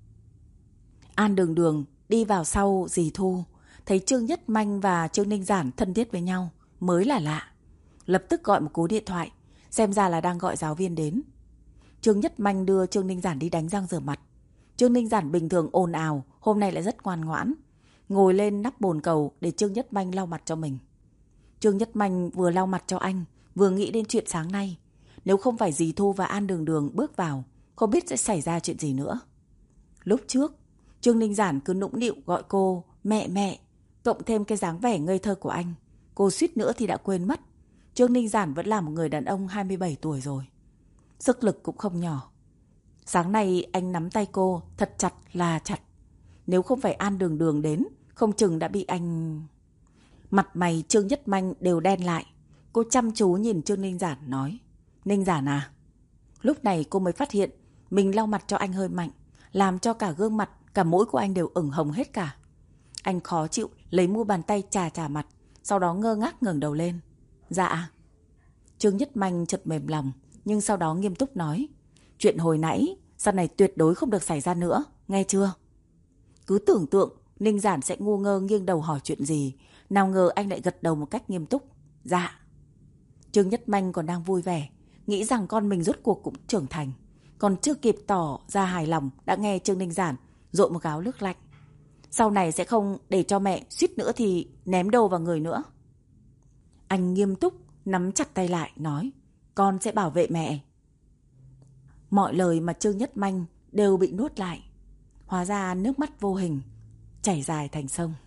An Đường Đường đi vào sau dì Thu, thấy Trương Nhất Manh và Trương Ninh Giản thân thiết với nhau mới là lạ. Lập tức gọi một cú điện thoại, xem ra là đang gọi giáo viên đến. Trương Nhất Manh đưa Trương Ninh Giản đi đánh răng rửa mặt. Trương Ninh Giản bình thường ồn ào, hôm nay lại rất ngoan ngoãn, ngồi lên nắp bồn cầu để Trương Nhất Manh lau mặt cho mình. Trương Nhất Manh vừa lau mặt cho anh, vừa nghĩ đến chuyện sáng nay. Nếu không phải dì Thu và An Đường Đường bước vào, không biết sẽ xảy ra chuyện gì nữa. Lúc trước, Trương Ninh Giản cứ nũng nịu gọi cô mẹ mẹ, cộng thêm cái dáng vẻ ngây thơ của anh, cô suýt nữa thì đã quên mất. Trương Ninh Giản vẫn là một người đàn ông 27 tuổi rồi. Sức lực cũng không nhỏ. Sáng nay anh nắm tay cô thật chặt là chặt. Nếu không phải An Đường Đường đến, không chừng đã bị anh... Mặt mày Trương Nhất Manh đều đen lại. Cô chăm chú nhìn Trương Ninh Giản nói. Ninh Giản à? Lúc này cô mới phát hiện mình lau mặt cho anh hơi mạnh, làm cho cả gương mặt, cả mũi của anh đều ửng hồng hết cả. Anh khó chịu lấy mu bàn tay chà mặt, sau đó ngơ ngác ngẩng đầu lên. Dạ. Trương Nhất Manh chợt mềm lòng, nhưng sau đó nghiêm túc nói. Chuyện hồi nãy sau này tuyệt đối không được xảy ra nữa, nghe chưa? Cứ tưởng tượng Ninh Giản sẽ ngu ngơ nghiêng đầu hỏi chuyện gì, nào ngờ anh lại gật đầu một cách nghiêm túc. Dạ. Trương Nhất Manh còn đang vui vẻ, nghĩ rằng con mình rốt cuộc cũng trưởng thành, còn chưa kịp tỏ ra hài lòng đã nghe Trương Ninh Giản dội một gáo nước lạnh. Sau này sẽ không để cho mẹ suýt nữa thì ném đồ vào người nữa. Anh nghiêm túc nắm chặt tay lại nói. Con sẽ bảo vệ mẹ. Mọi lời mà Trương Nhất Manh đều bị nuốt lại. Hóa ra nước mắt vô hình chảy dài thành sông.